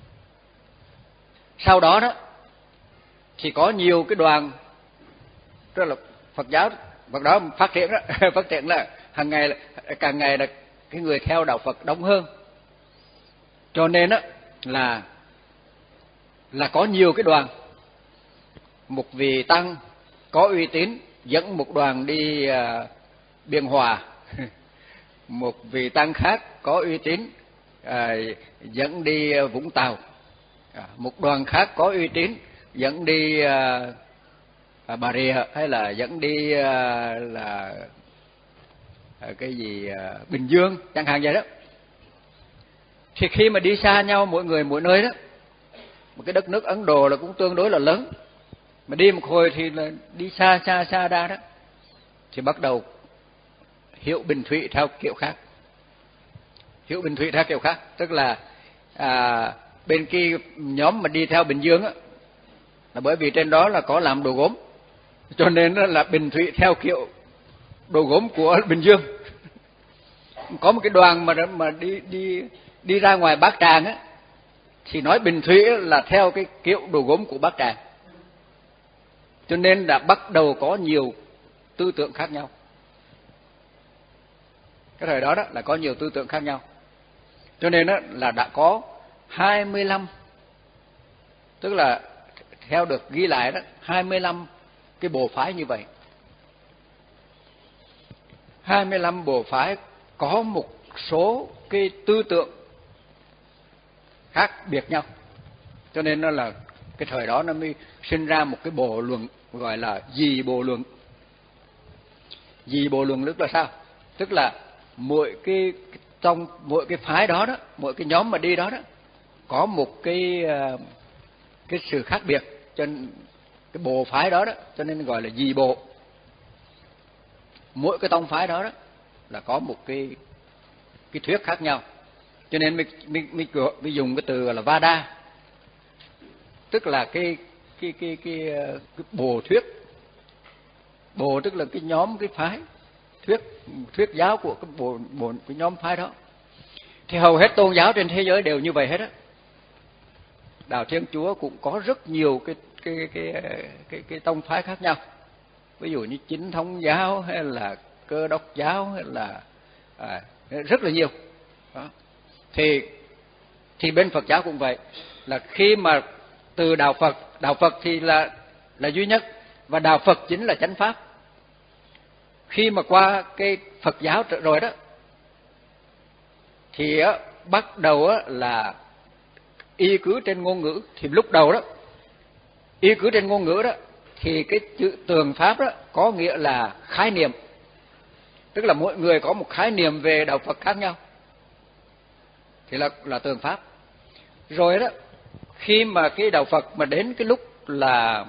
Sau đó đó thì có nhiều cái đoàn, tức là Phật giáo Phật đó phát triển đó, phát triển là hàng ngày càng ngày là cái người theo đạo Phật đông hơn. Cho nên đó là là có nhiều cái đoàn. Một vị tăng có uy tín dẫn một đoàn đi uh, Biên Hòa. Một vị tăng khác có uy tín uh, dẫn đi uh, Vũng Tàu. Uh, một đoàn khác có uy tín dẫn đi uh, uh, Bà Rịa, hay là dẫn đi uh, là uh, cái gì uh, Bình Dương chẳng hạn vậy đó. Thì khi mà đi xa nhau mỗi người mỗi nơi đó, một cái đất nước Ấn Độ là cũng tương đối là lớn, mà đi một hồi thì là đi xa xa xa ra đó, thì bắt đầu hiểu bình thủy theo kiểu khác. Hiểu bình thủy theo kiểu khác, tức là à, bên kia nhóm mà đi theo Bình Dương á, là bởi vì trên đó là có làm đồ gốm, cho nên là bình thủy theo kiểu đồ gốm của Bình Dương. Có một cái đoàn mà mà đi đi đi ra ngoài Bát Tràng á, thì nói bình thủy là theo cái kiểu đồ gốm của Bát Tràng. Cho nên đã bắt đầu có nhiều tư tưởng khác nhau. Cái thời đó đó là có nhiều tư tưởng khác nhau. Cho nên đó là đã có hai mươi lăm, tức là theo được ghi lại đó, hai mươi lăm cái bộ phái như vậy. hai mươi lăm bộ phái có một số cái tư tưởng khác biệt nhau. Cho nên nó là cái thời đó nó mới sinh ra một cái bộ luận gọi là dị bộ luận. Dị bộ luận tức là sao? Tức là mỗi cái trong mỗi cái phái đó đó, mỗi cái nhóm mà đi đó đó có một cái cái sự khác biệt, cho nên cái bộ phái đó đó cho nên gọi là dị bộ. Mỗi cái tông phái đó đó là có một cái cái thuyết khác nhau. Cho nên mình mình mình, mình dùng cái từ gọi là Vada, tức là cái cái cái cái, cái bộ thuyết. Bộ tức là cái nhóm, cái phái thuyết thuyết giáo của cái bộ, bộ cái nhóm phái đó. Thì hầu hết tôn giáo trên thế giới đều như vậy hết á. Đạo Thiên Chúa cũng có rất nhiều cái cái cái cái cái, cái tông phái khác nhau. Ví dụ như Chính Thống giáo hay là Cơ Đốc giáo hay là à, rất là nhiều. Đó. Thì thì bên Phật giáo cũng vậy, là khi mà từ đạo Phật, đạo Phật thì là là duy nhất và đạo Phật chính là chánh pháp. Khi mà qua cái Phật giáo rồi đó thì á, bắt đầu á, là y cứ trên ngôn ngữ. Thì lúc đầu đó y cứ trên ngôn ngữ đó thì cái chữ tường pháp đó có nghĩa là khái niệm, tức là mỗi người có một khái niệm về đạo Phật khác nhau thì là là tường pháp. Rồi đó khi mà cái đạo Phật mà đến cái lúc là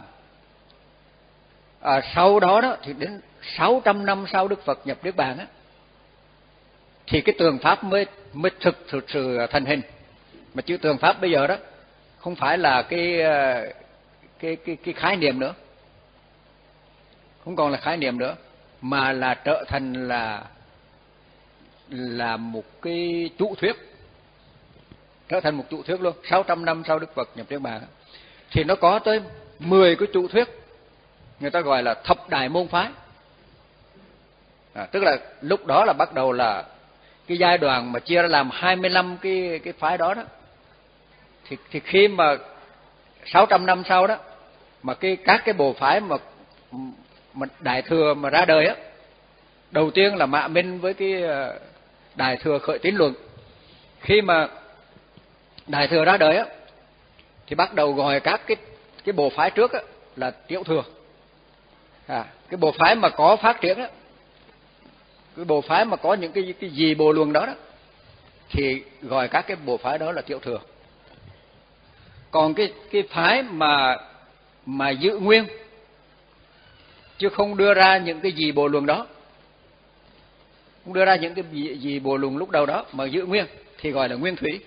à, sau đó đó thì đến sáu trăm năm sau Đức Phật nhập Niết Bàn á, thì cái tường pháp mới mới thực thực sự thành hình. Mà chữ tường pháp bây giờ đó không phải là cái cái cái cái khái niệm nữa, không còn là khái niệm nữa, mà là trở thành là là một cái chủ thuyết, trở thành một chủ thuyết luôn. sáu trăm năm sau Đức Phật nhập Niết Bàn thì nó có tới mười cái chủ thuyết, người ta gọi là thập đại môn phái. À, tức là lúc đó là bắt đầu là cái giai đoạn mà chia ra làm hai mươi lăm cái cái phái đó đó. Thì, thì khi mà sáu trăm năm sau đó mà cái các cái bộ phái mà mà Đại Thừa mà ra đời á, đầu tiên là Mã Minh với cái Đại Thừa Khởi Tín Luận. Khi mà Đại Thừa ra đời á thì bắt đầu gọi các cái cái bộ phái trước á là Tiểu Thừa. À, cái bộ phái mà có phát triển á, cái bộ phái mà có những cái cái gì bộ luận đó đó thì gọi các cái bộ phái đó là Tiểu Thừa. Còn cái cái phái mà mà giữ nguyên chứ không đưa ra những cái gì bộ luận đó, không đưa ra những cái gì, gì bộ luận lúc đầu đó mà giữ nguyên thì gọi là nguyên thủy.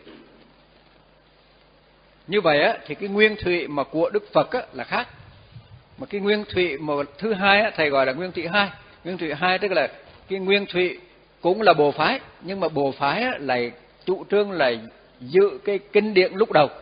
Như vậy á thì cái nguyên thủy mà của Đức Phật á là khác. Mà cái nguyên thủy mà thứ hai á, thầy gọi là nguyên thủy hai. Nguyên thủy hai tức là cái nguyên thủy cũng là bộ phái, nhưng mà bộ phái á, lại chủ trương là giữ cái kinh điển lúc đầu,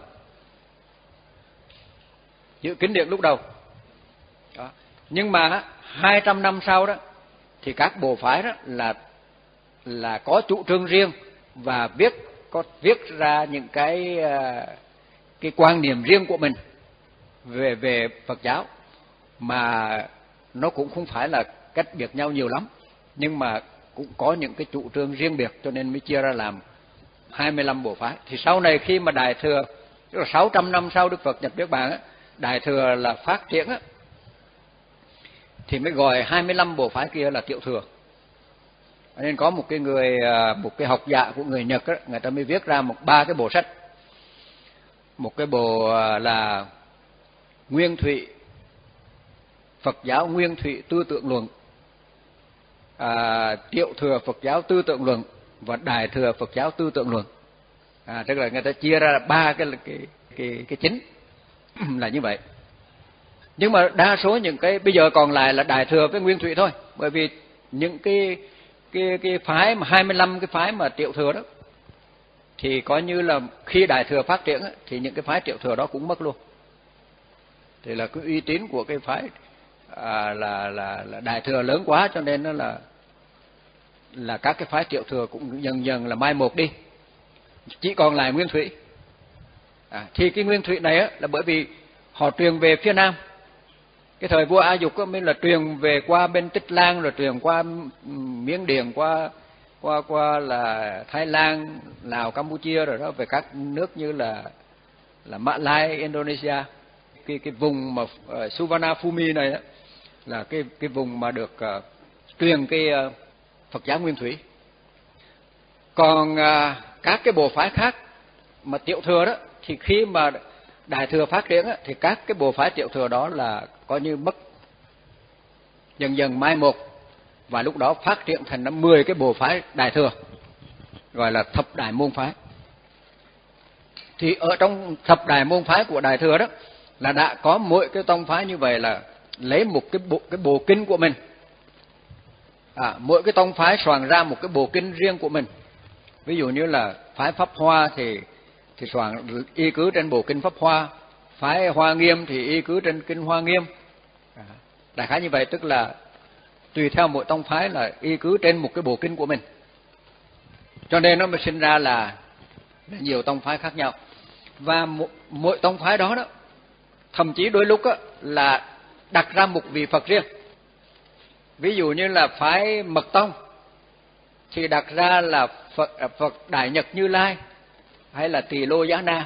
giữ kinh điển lúc đầu. Đó. Nhưng mà hai trăm năm sau đó thì các bộ phái đó là là có chủ trương riêng và viết có viết ra những cái cái quan niệm riêng của mình về về Phật giáo, mà nó cũng không phải là cách biệt nhau nhiều lắm, nhưng mà cũng có những cái chủ trương riêng biệt, cho nên mới chia ra làm hai mươi lăm bộ phái. Thì sau này khi mà Đại Thừa, tức là sáu trăm năm sau Đức Phật nhập Niết Bàn á, Đại Thừa là phát triển á, thì mới gọi hai mươi lăm bộ phái kia là Tiểu Thừa. Nên có một cái người một cái học giả của người Nhật á, người ta mới viết ra một ba cái bộ sách. Một cái bộ là Nguyên Thủy Phật giáo Nguyên Thủy Tư Tưởng Luận, à, Tiểu Thừa Phật giáo Tư Tưởng Luận và Đại Thừa Phật giáo Tư Tưởng Luận. À, tức là người ta chia ra ba cái cái cái cái chính là như vậy. Nhưng mà đa số những cái bây giờ còn lại là Đại Thừa với Nguyên Thủy thôi, bởi vì những cái cái cái phái mà hai mươi lăm cái phái mà Tiểu Thừa đó thì coi như là khi Đại Thừa phát triển thì những cái phái Tiểu Thừa đó cũng mất luôn. Thì là cái uy tín của cái phái à, là là là Đại Thừa lớn quá, cho nên nó là là các cái phái Tiểu Thừa cũng dần dần là mai một đi, chỉ còn lại Nguyên Thủy. À, thì cái Nguyên Thủy này á, là bởi vì họ truyền về phía Nam. Cái thời vua A Dục mới là truyền về qua bên Tích Lan, rồi truyền qua Miến Điện, qua qua qua là Thái Lan, Lào, Campuchia, rồi đó về các nước như là là Mã Lai, Indonesia. Cái cái vùng mà uh, Suvarnabhumi này đó, là cái cái vùng mà được uh, truyền cái uh, Phật giáo Nguyên Thủy. Còn uh, các cái bộ phái khác mà Tiểu Thừa đó thì khi mà Đại Thừa phát triển á, thì các cái bộ phái Tiểu Thừa đó là coi như mất, dần dần mai một, và lúc đó phát triển thành nó mười cái bộ phái Đại Thừa, gọi là thập đại môn phái. Thì ở trong thập đại môn phái của Đại Thừa đó là đã có mỗi cái tông phái như vậy là lấy một cái bộ cái bộ kinh của mình. À, mỗi cái tông phái soạn ra một cái bộ kinh riêng của mình. Ví dụ như là phái Pháp Hoa thì thì soạn y cứ trên bộ kinh Pháp Hoa, phái Hoa Nghiêm thì y cứ trên kinh Hoa Nghiêm. À, đại khái như vậy, tức là tùy theo mỗi tông phái là y cứ trên một cái bộ kinh của mình, cho nên nó mới sinh ra là, là nhiều tông phái khác nhau. Và mỗi, mỗi tông phái đó đó thậm chí đôi lúc đó, là đặt ra một vị Phật riêng. Ví dụ như là phái Mật Tông thì đặt ra là Phật, Phật Đại Nhật Như Lai hay là Tỳ Lô Giá Na.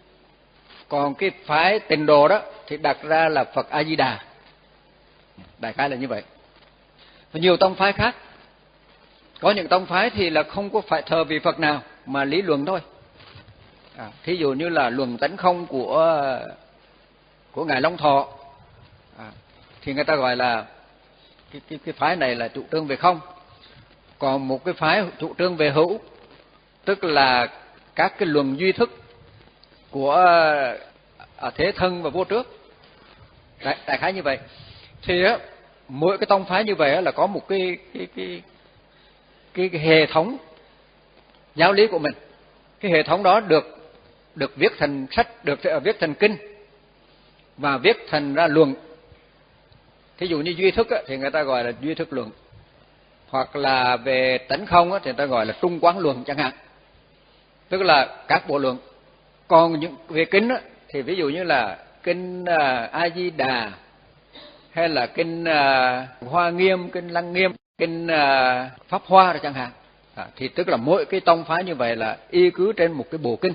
Còn cái phái Tịnh Độ đó thì đặt ra là Phật A Di Đà. Đại khái là như vậy. Và nhiều tông phái khác, có những tông phái thì là không có phải thờ vị Phật nào mà lý luận thôi. À, thí dụ như là luận tánh không của của ngài Long Thọ, à, thì người ta gọi là cái, cái cái phái này là chủ trương về không. Còn một cái phái chủ trương về hữu, tức là các cái luận duy thức của à, thế thân và vô trước. Đại, đại khái như vậy. Thì á, mỗi cái tông phái như vậy á, là có một cái cái cái cái, cái hệ thống giáo lý của mình. Cái hệ thống đó được được viết thành sách, được viết thành kinh và viết thành ra luận. Thí dụ như duy thức á, thì người ta gọi là duy thức luận, hoặc là về tánh không á, thì người ta gọi là trung quán luận chẳng hạn, tức là các bộ luận. Còn những về kinh á, thì ví dụ như là kinh uh, A Di Đà hay là kinh uh, Hoa Nghiêm, kinh Lăng Nghiêm, kinh uh, Pháp Hoa rồi chẳng hạn, à, thì tức là mỗi cái tông phái như vậy là y cứ trên một cái bộ kinh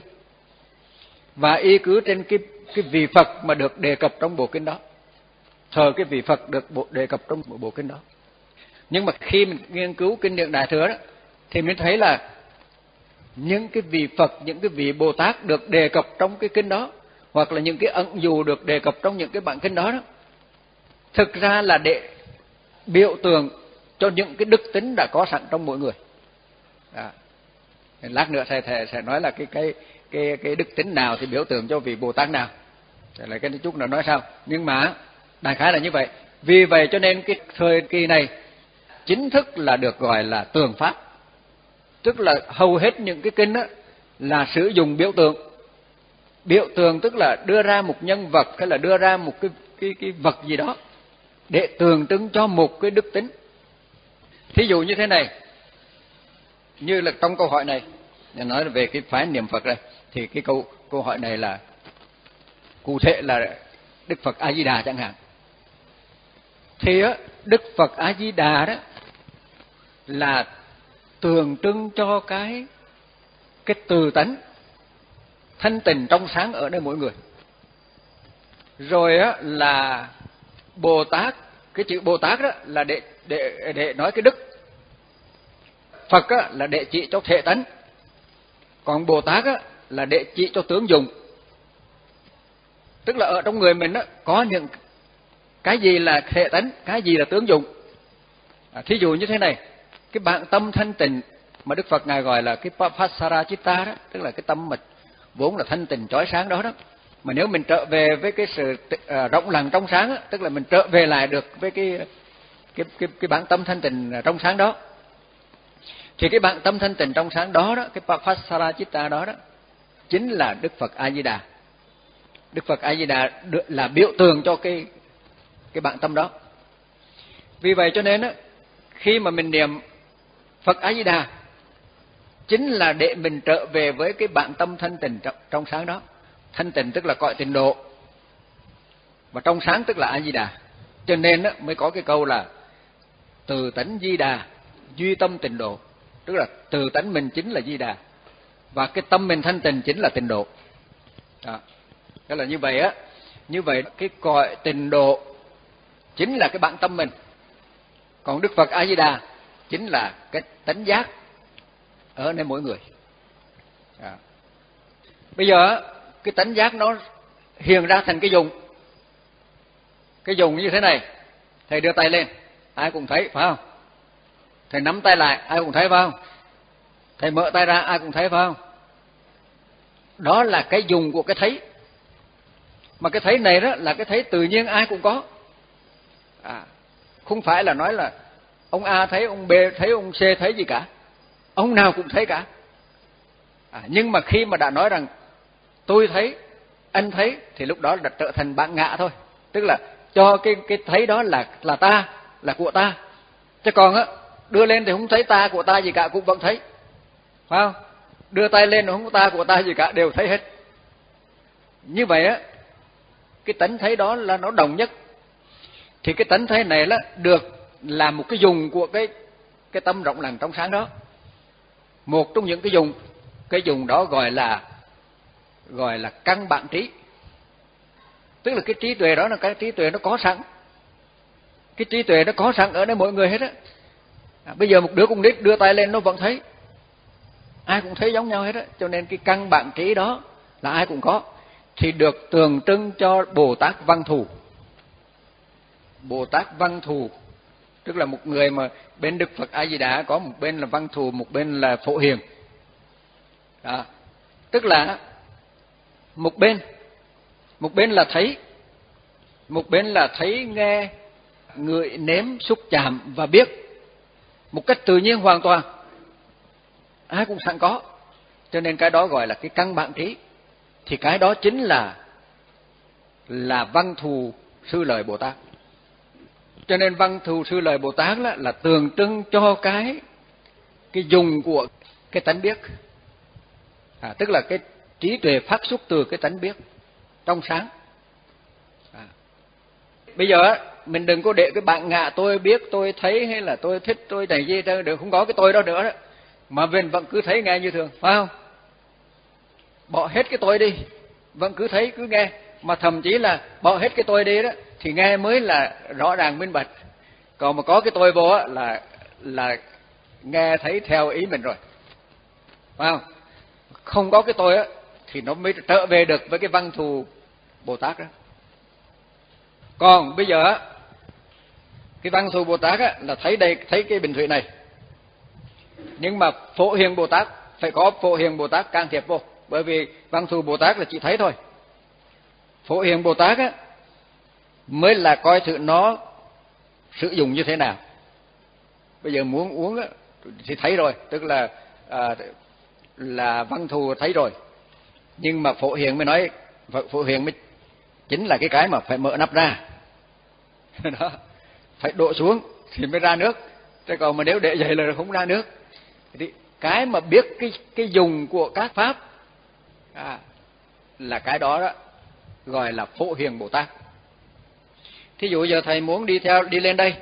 và y cứ trên cái cái vị Phật mà được đề cập trong bộ kinh đó, thờ cái vị Phật được bộ, đề cập trong bộ, bộ kinh đó. Nhưng mà khi mình nghiên cứu kinh điển Đại Thừa đó, thì mình thấy là những cái vị Phật, những cái vị Bồ Tát được đề cập trong cái kinh đó, hoặc là những cái ẩn dụ được đề cập trong những cái bản kinh đó đó, thực ra là để biểu tượng cho những cái đức tính đã có sẵn trong mỗi người. À, lát nữa thầy, thầy sẽ nói là cái cái cái cái đức tính nào thì biểu tượng cho vị Bồ Tát nào, để lại cái chút nữa nói sau. Nhưng mà đại khái là như vậy. Vì vậy cho nên cái thời kỳ này chính thức là được gọi là tường pháp, tức là hầu hết những cái kinh đó là sử dụng biểu tượng. Biểu tượng tức là đưa ra một nhân vật hay là đưa ra một cái cái cái vật gì đó để tượng trưng cho một cái đức tính. Thí dụ như thế này, như là trong câu hỏi này, nói về cái phái niệm Phật này, thì cái câu câu hỏi này là cụ thể là Đức Phật A Di Đà chẳng hạn. Thì á, Đức Phật A Di Đà đó là tượng trưng cho cái cái từ tánh thanh tịnh trong sáng ở nơi mỗi người. Rồi á là Bồ Tát, cái chữ Bồ Tát đó là để để để nói cái đức. Phật á là để chỉ cho thể tánh. Còn Bồ Tát á là để chỉ cho tướng dụng. Tức là ở trong người mình á có những cái gì là thể tánh, cái gì là tướng dụng. À, thí dụ như thế này, cái bản tâm thanh tịnh mà Đức Phật ngài gọi là cái Pasarachitta đó, tức là cái tâm mà vốn là thanh tịnh chói sáng đó đó. Mà nếu mình trở về với cái sự uh, rộng lặng trong sáng á, tức là mình trở về lại được với cái cái cái cái bản tâm thanh tịnh trong sáng đó, thì cái bản tâm thanh tịnh trong sáng đó đó, cái Pasarachitta đó đó, chính là Đức Phật A Di Đà. Đức Phật A Di Đà là biểu tượng cho cái cái bản tâm đó. Vì vậy cho nên á, khi mà mình niệm Phật A Di Đà chính là để mình trở về với cái bản tâm thanh tịnh trong, trong sáng đó. Thanh tịnh tức là cõi tịnh độ, và trong sáng tức là A Di Đà. Cho nên á, mới có cái câu là từ tánh Di Đà, duy tâm tịnh độ, tức là từ tánh mình chính là Di Đà và cái tâm mình thanh tịnh chính là tịnh độ. Đó. Đó là như vậy á. Như vậy cái cõi tịnh độ chính là cái bản tâm mình. Còn Đức Phật A Di Đà chính là cái tánh giác ở nơi mỗi người. À. Bây giờ cái tánh giác nó hiện ra thành cái dùng. Cái dùng như thế này, thầy đưa tay lên ai cũng thấy phải không? Thầy nắm tay lại ai cũng thấy phải không? Thầy mở tay ra ai cũng thấy phải không? Đó là cái dùng của cái thấy. Mà cái thấy này đó là cái thấy tự nhiên ai cũng có. À, không phải là nói là ông A thấy, ông B thấy, ông C thấy gì cả. Ông nào cũng thấy cả. À, nhưng mà khi mà đã nói rằng tôi thấy, anh thấy, thì lúc đó đã trở thành bản ngã thôi. Tức là cho cái cái thấy đó là là ta, là của ta. Chứ còn á, đưa lên thì không thấy ta của ta gì cả, cũng vẫn thấy. Phải không? Đưa tay lên nó không có ta của ta gì cả, đều thấy hết. Như vậy á, cái tánh thấy đó là nó đồng nhất. Thì cái tánh thấy này là được làm một cái dùng của cái cái tâm rộng lặng trong sáng đó. Một trong những cái dùng, cái dùng đó gọi là gọi là căn bản trí. Tức là cái trí tuệ đó là cái trí tuệ nó có sẵn. Cái trí tuệ nó có sẵn ở nơi mỗi người hết á. À, bây giờ một đứa con nít đưa tay lên nó vẫn thấy. Ai cũng thấy giống nhau hết á. Cho nên cái căn bản trí đó là ai cũng có. Thì được tượng trưng cho Bồ Tát Văn Thù. Bồ Tát Văn Thù tức là một người mà bên Đức Phật A Di Đà có một bên là Văn Thù, một bên là Phổ Hiền. Đó. Tức là một bên một bên là thấy, một bên là thấy, nghe, ngửi, nếm, xúc chạm và biết một cách tự nhiên hoàn toàn. Ai cũng sẵn có. Cho nên cái đó gọi là cái căn bản trí. Thì cái đó chính là là Văn Thù Sư Lợi Bồ Tát. Cho nên Văn Thù Sư Lợi Bồ Tát là, là tượng trưng cho cái cái dùng của cái tánh biết. À, tức là cái trí tuệ phát xuất từ cái tánh biết trong sáng. À. Bây giờ mình đừng có để cái bản ngã tôi biết, tôi thấy hay là tôi thích, tôi này gì đâu, được không có cái tôi đó nữa đó. Mà mình vẫn cứ thấy nghe như thường, phải không? Bỏ hết cái tôi đi, vẫn cứ thấy cứ nghe, mà thậm chí là bỏ hết cái tôi đi đó thì nghe mới là rõ ràng minh bạch. Còn mà có cái tôi vô á là là nghe thấy theo ý mình rồi, phải không? Không có cái tôi á thì nó mới trở về được với cái Văn Thù Bồ Tát đó. Còn bây giờ á, cái Văn Thù Bồ Tát á là thấy đây, thấy cái bình thủy này, nhưng mà Phổ Hiền Bồ Tát phải có Phổ Hiền Bồ Tát can thiệp vô, bởi vì Văn Thù Bồ Tát là chỉ thấy thôi. Phổ Hiền Bồ Tát á mới là coi thử nó sử dụng như thế nào. Bây giờ muốn uống á thì thấy rồi, tức là à, là Văn Thù thấy rồi, nhưng mà Phổ Hiền mới nói, Phổ Hiền mới chính là cái cái mà phải mở nắp ra đó, phải đổ xuống thì mới ra nước. Thế còn mà nếu để vậy là không ra nước. Thì cái mà biết cái cái dùng của các pháp à, là cái đó đó gọi là Phổ Hiền Bồ Tát. Thí dụ giờ thầy muốn đi theo đi lên đây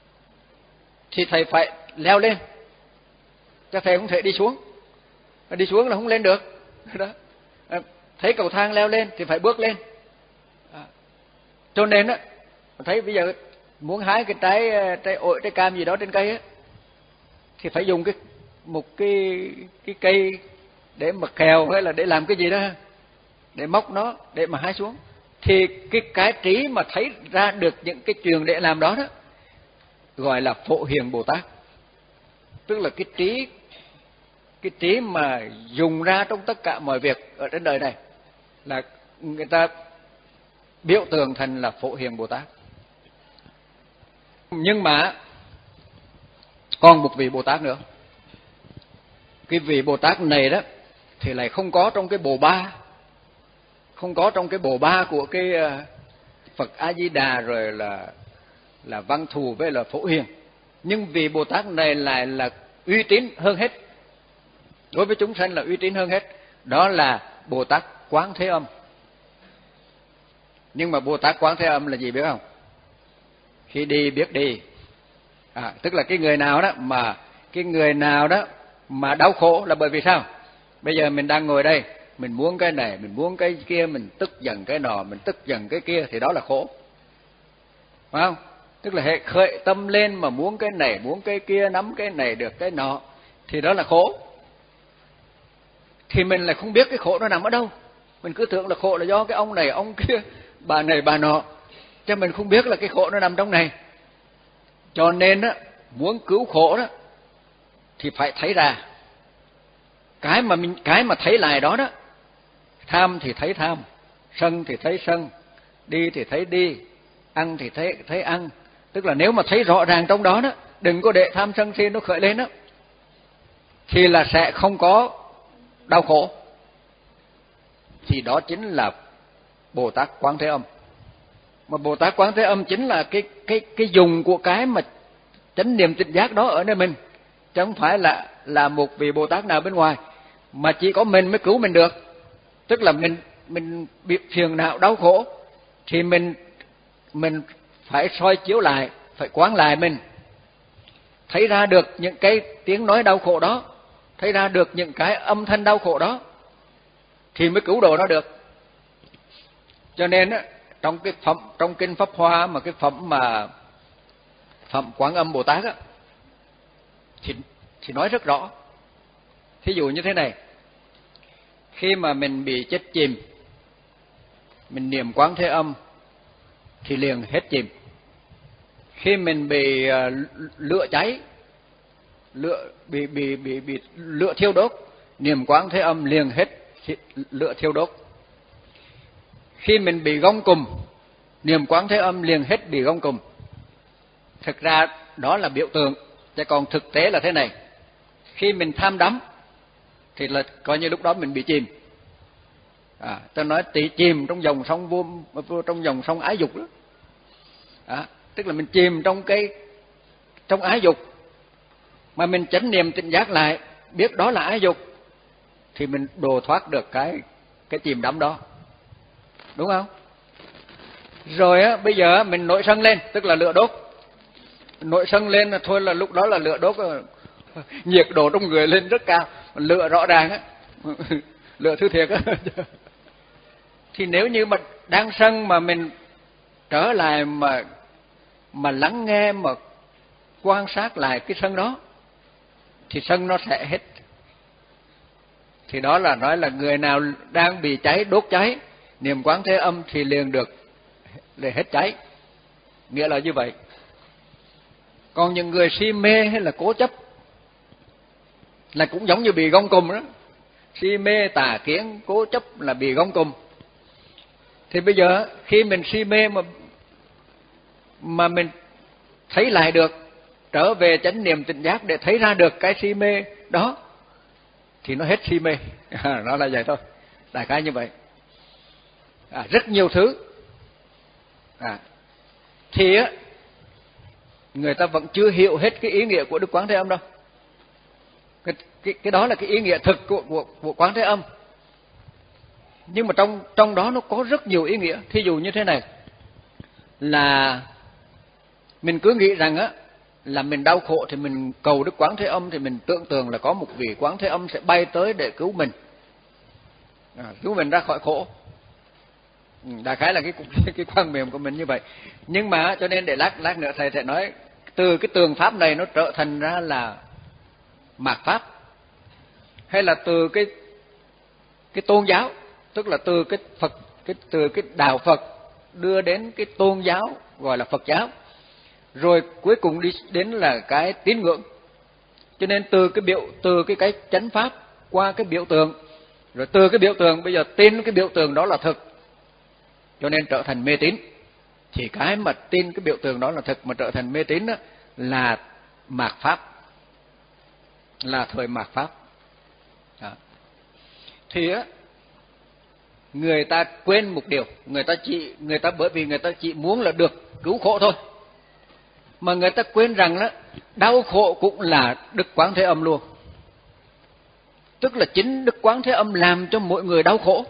thì thầy phải leo lên, cho thầy không thể đi xuống. Đi xuống là không lên được đó. Thấy cầu thang leo lên thì phải bước lên. À. Cho nên á, thấy bây giờ muốn hái cái trái trái ổi, trái cam gì đó trên cây á thì phải dùng cái một cái cái cây để mà khèo hay là để làm cái gì đó, để móc nó để mà hái xuống. Thì cái cái trí mà thấy ra được những cái chuyện để làm đó đó gọi là Phổ Hiền Bồ Tát. Tức là cái trí cái trí mà dùng ra trong tất cả mọi việc ở trên đời này là người ta biểu tượng thành là Phổ Hiền Bồ Tát. Nhưng mà còn một vị Bồ Tát nữa. Cái vị Bồ Tát này đó thì lại không có trong cái bộ ba, không có trong cái bộ ba của cái Phật A Di Đà rồi là là Văn Thù với là Phổ Hiền. Nhưng vị Bồ Tát này lại là uy tín hơn hết, đối với chúng sanh là uy tín hơn hết. Đó là Bồ Tát Quán Thế Âm. Nhưng mà Bồ Tát Quán Thế Âm là gì biết không? Khi đi biết đi. À, tức là cái người nào đó mà cái người nào đó mà đau khổ là bởi vì sao? Bây giờ mình đang ngồi đây, mình muốn cái này, mình muốn cái kia, mình tức giận cái nọ, mình tức giận cái kia thì đó là khổ. Phải không? Tức là hệ khởi tâm lên mà muốn cái này, muốn cái kia, nắm cái này được cái nọ thì đó là khổ. Thì mình lại không biết cái khổ nó nằm ở đâu. Mình cứ tưởng là khổ là do cái ông này, ông kia, bà này, bà nọ. Chứ mình không biết là cái khổ nó nằm trong này. Cho nên á, muốn cứu khổ đó thì phải thấy ra. Cái mà mình cái mà thấy lại đó đó. Tham thì thấy tham, sân thì thấy sân, đi thì thấy đi, ăn thì thấy thấy ăn. Tức là nếu mà thấy rõ ràng trong đó đó, đừng có để tham sân si nó khởi lên đó, thì là sẽ không có đau khổ, thì đó chính là Bồ Tát Quán Thế Âm. Mà Bồ Tát Quán Thế Âm chính là cái cái cái dùng của cái mà chánh niệm tỉnh giác đó ở nơi mình, chứ không phải là là một vị Bồ Tát nào bên ngoài, mà chỉ có mình mới cứu mình được. Tức là mình mình bị phiền não đau khổ thì mình mình phải soi chiếu lại, phải quán lại mình, thấy ra được những cái tiếng nói đau khổ đó, thấy ra được những cái âm thanh đau khổ đó, thì mới cứu độ nó được. Cho nên trong cái phẩm, trong kinh Pháp Hoa, mà cái phẩm mà phẩm Quán Âm Bồ Tát á, thì thì nói rất rõ. Thí dụ như thế này, khi mà mình bị chết chìm, mình niệm Quán Thế Âm thì liền hết chìm. Khi mình bị uh, lửa cháy, lửa bị bị bị bị lửa thiêu đốt, niệm Quán Thế Âm liền hết lửa thiêu đốt. Khi mình bị gông cùm, niệm Quán Thế Âm liền hết bị gông cùm. Thực ra đó là biểu tượng, chứ còn thực tế là thế này. Khi mình tham đắm thì là coi như lúc đó mình bị chìm. À, tôi nói tỷ chìm trong dòng sông vô, vô trong dòng sông ái dục đó. À, tức là mình chìm trong cái trong ái dục, mà mình chánh niệm tỉnh giác lại, biết đó là ái dục, thì mình đổ thoát được cái cái chìm đắm đó, đúng không? Rồi á, bây giờ mình nổi sân lên, tức là lửa đốt. Nổi sân lên là thôi, là lúc đó là lửa đốt, nhiệt độ trong người lên rất cao, lửa rõ ràng á, lửa thứ thiệt á. Thì nếu như mà đang sân mà mình trở lại mà mà lắng nghe, mà quan sát lại cái sân đó, thì sân nó sẽ hết. Thì đó là nói là người nào đang bị cháy, đốt cháy, niệm Quán Thế Âm thì liền được để hết cháy, nghĩa là như vậy. Còn những người si mê hay là cố chấp là cũng giống như bị gông cùm đó. Si mê tà kiến cố chấp là bị gông cùm. Thì bây giờ khi mình si mê mà mà mình thấy lại được, trở về chánh niệm tỉnh giác để thấy ra được cái si mê đó, thì nó hết si mê. À, nó là vậy thôi, đại khái như vậy. À, rất nhiều thứ. À, thì á, người ta vẫn chưa hiểu hết cái ý nghĩa của Đức Quán Thế Âm đâu. Cái, cái, cái đó là cái ý nghĩa thực của, của, của Quán Thế Âm. Nhưng mà trong trong đó nó có rất nhiều ý nghĩa. Thí dụ như thế này, là mình cứ nghĩ rằng á, là mình đau khổ thì mình cầu Đức Quán Thế Âm, thì mình tưởng tượng là có một vị Quán Thế Âm sẽ bay tới để cứu mình, à, cứu mình ra khỏi khổ. Đại khái là cái cái quan niệm của mình như vậy. Nhưng mà cho nên để lát lát nữa thầy sẽ nói từ cái tường pháp này nó trở thành ra là mạt pháp, hay là từ cái cái tôn giáo, tức là từ cái Phật, cái từ cái đạo Phật đưa đến cái tôn giáo gọi là Phật giáo, rồi cuối cùng đi đến là cái tín ngưỡng. Cho nên từ cái biểu từ cái cái chánh pháp qua cái biểu tượng, rồi từ cái biểu tượng bây giờ tin cái biểu tượng đó là thực, cho nên trở thành mê tín. Thì cái mà tin cái biểu tượng đó là thực mà trở thành mê tín đó là mạt pháp, là thời mạt pháp. Đó. Thì á, người ta quên một điều, người ta chỉ người ta bởi vì người ta chỉ muốn là được cứu khổ thôi, mà người ta quên rằng đó, đau khổ cũng là Đức Quán Thế Âm luôn. Tức là chính Đức Quán Thế Âm làm cho mỗi người đau khổ.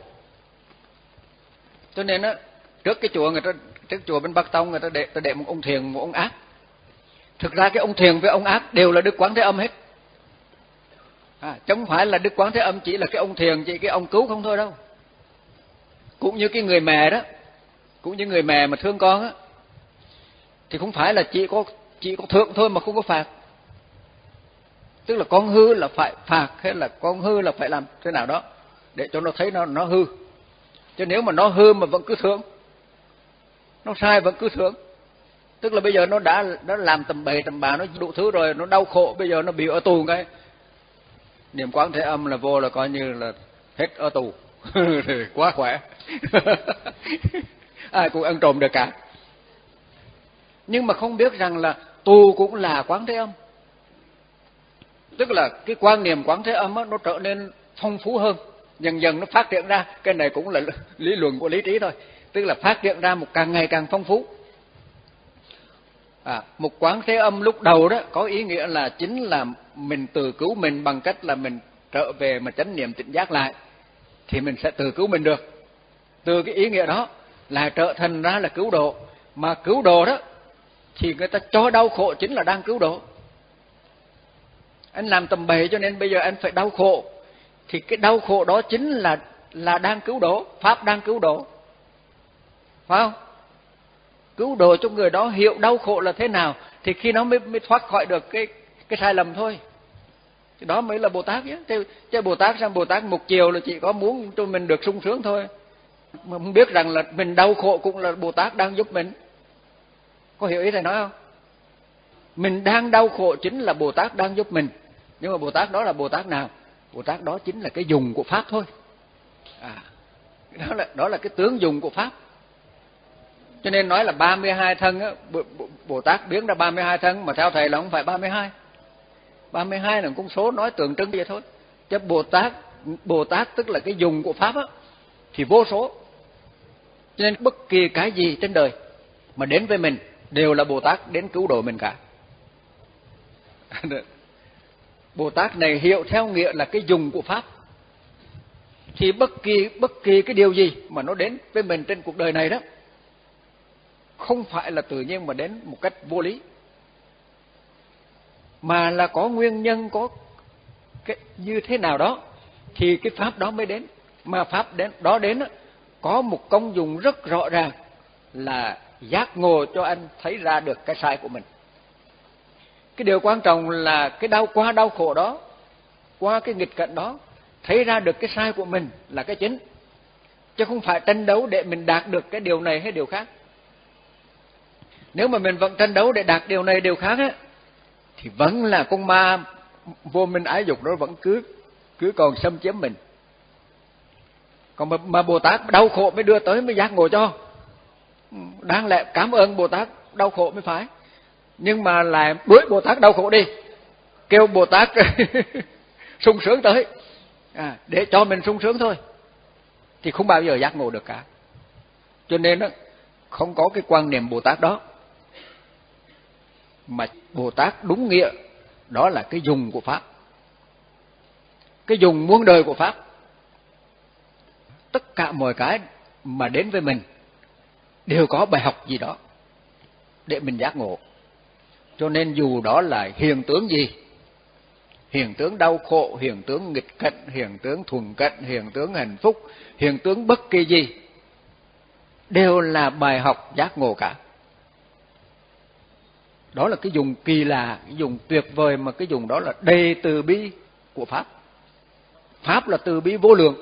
Cho nên á, trước cái chùa người ta, trước chùa bên Bắc Tông người ta để ta để một ông thiền, một ông ác. Thực ra cái ông thiền với ông ác đều là Đức Quán Thế Âm hết. À, chứ không phải là Đức Quán Thế Âm chỉ là cái ông thiền, chỉ cái ông cứu không thôi đâu. Cũng như cái người mẹ đó, cũng như người mẹ mà thương con á, thì không phải là chỉ có chỉ có thượng thôi mà không có phạt. Tức là con hư là phải phạt, hay là con hư là phải làm thế nào đó để cho nó thấy nó nó hư. Chứ nếu mà nó hư mà vẫn cứ thưởng, nó sai vẫn cứ thưởng, tức là bây giờ nó đã nó làm tầm bậy tầm bạ, nó đủ thứ rồi, nó đau khổ, bây giờ nó bị ở tù ngay, niệm Quán Thế Âm là vô là coi như là hết ở tù. Quá khỏe. Ai cũng ăn trộm được cả. Nhưng mà không biết rằng là tù cũng là Quán Thế Âm. Tức là cái quan niệm Quán Thế Âm á, nó trở nên phong phú hơn, dần dần nó phát triển ra. Cái này cũng là lý luận của lý trí thôi, tức là phát triển ra một càng ngày càng phong phú. À, một quán thế âm lúc đầu đó có ý nghĩa là chính là mình tự cứu mình bằng cách là mình trở về mà chánh niệm tỉnh giác lại, thì mình sẽ tự cứu mình được. Từ cái ý nghĩa đó là trở thành ra là cứu độ. Mà cứu độ đó thì người ta cho đau khổ chính là đang cứu độ. Anh làm tầm bậy cho nên bây giờ anh phải đau khổ, thì cái đau khổ đó chính là là đang cứu độ, pháp đang cứu độ, phải không? Cứu độ cho người đó hiểu đau khổ là thế nào, thì khi nó mới, mới thoát khỏi được cái cái sai lầm thôi. Thì đó mới là Bồ Tát nhé. Chứ, chứ Bồ Tát sang Bồ Tát một chiều là chỉ có muốn cho mình được sung sướng thôi, mà không biết rằng là mình đau khổ cũng là Bồ Tát đang giúp mình. Có hiểu ý thầy nói không? Mình đang đau khổ chính là Bồ Tát đang giúp mình. Nhưng mà Bồ Tát đó là Bồ Tát nào? Bồ Tát đó chính là cái dùng của Pháp thôi. À, đó là đó là cái tướng dùng của Pháp. Cho nên nói là ba mươi hai thân á, Bồ Tát biến ra ba mươi hai thân, mà theo thầy là không phải ba mươi hai. ba mươi hai là con số nói tượng trưng vậy thôi. Chứ Bồ Tát Bồ Tát tức là cái dùng của Pháp á, thì vô số. Cho nên bất kỳ cái gì trên đời mà đến với mình đều là Bồ Tát đến cứu độ mình cả. Bồ Tát này hiệu theo nghĩa là cái dùng của Pháp. Thì bất kỳ bất kỳ cái điều gì mà nó đến với mình trên cuộc đời này đó, không phải là tự nhiên mà đến một cách vô lý, mà là có nguyên nhân, có cái như thế nào đó thì cái Pháp đó mới đến. Mà Pháp đến đó đến đó, có một công dụng rất rõ ràng là giác ngộ cho anh thấy ra được cái sai của mình. Cái điều quan trọng là cái đau qua đau khổ đó, qua cái nghịch cảnh đó, thấy ra được cái sai của mình là cái chính, chứ không phải tranh đấu để mình đạt được cái điều này hay điều khác. Nếu mà mình vẫn tranh đấu để đạt điều này điều khác á, thì vẫn là con ma vô minh ái dục đó vẫn cứ cứ còn xâm chiếm mình. Còn mà, mà Bồ Tát đau khổ mới đưa tới mới giác ngộ cho. Đáng lẽ cảm ơn Bồ Tát đau khổ mới phải, nhưng mà lại đuổi Bồ Tát đau khổ đi, kêu Bồ Tát sung sướng tới, à, để cho mình sung sướng thôi, thì không bao giờ giác ngộ được cả. Cho nên đó, không có cái quan niệm Bồ Tát đó. Mà Bồ Tát đúng nghĩa đó là cái dùng của Pháp, cái dùng muôn đời của Pháp. Tất cả mọi cái mà đến với mình đều có bài học gì đó để mình giác ngộ. Cho nên dù đó là hiện tướng gì, hiện tướng đau khổ, hiện tướng nghịch cảnh, hiện tướng thuần cảnh, hiện tướng hạnh phúc, hiện tướng bất kỳ gì, đều là bài học giác ngộ cả. Đó là cái dùng kỳ lạ, cái dùng tuyệt vời, mà cái dùng đó là đầy từ bi của Pháp. Pháp là từ bi vô lượng.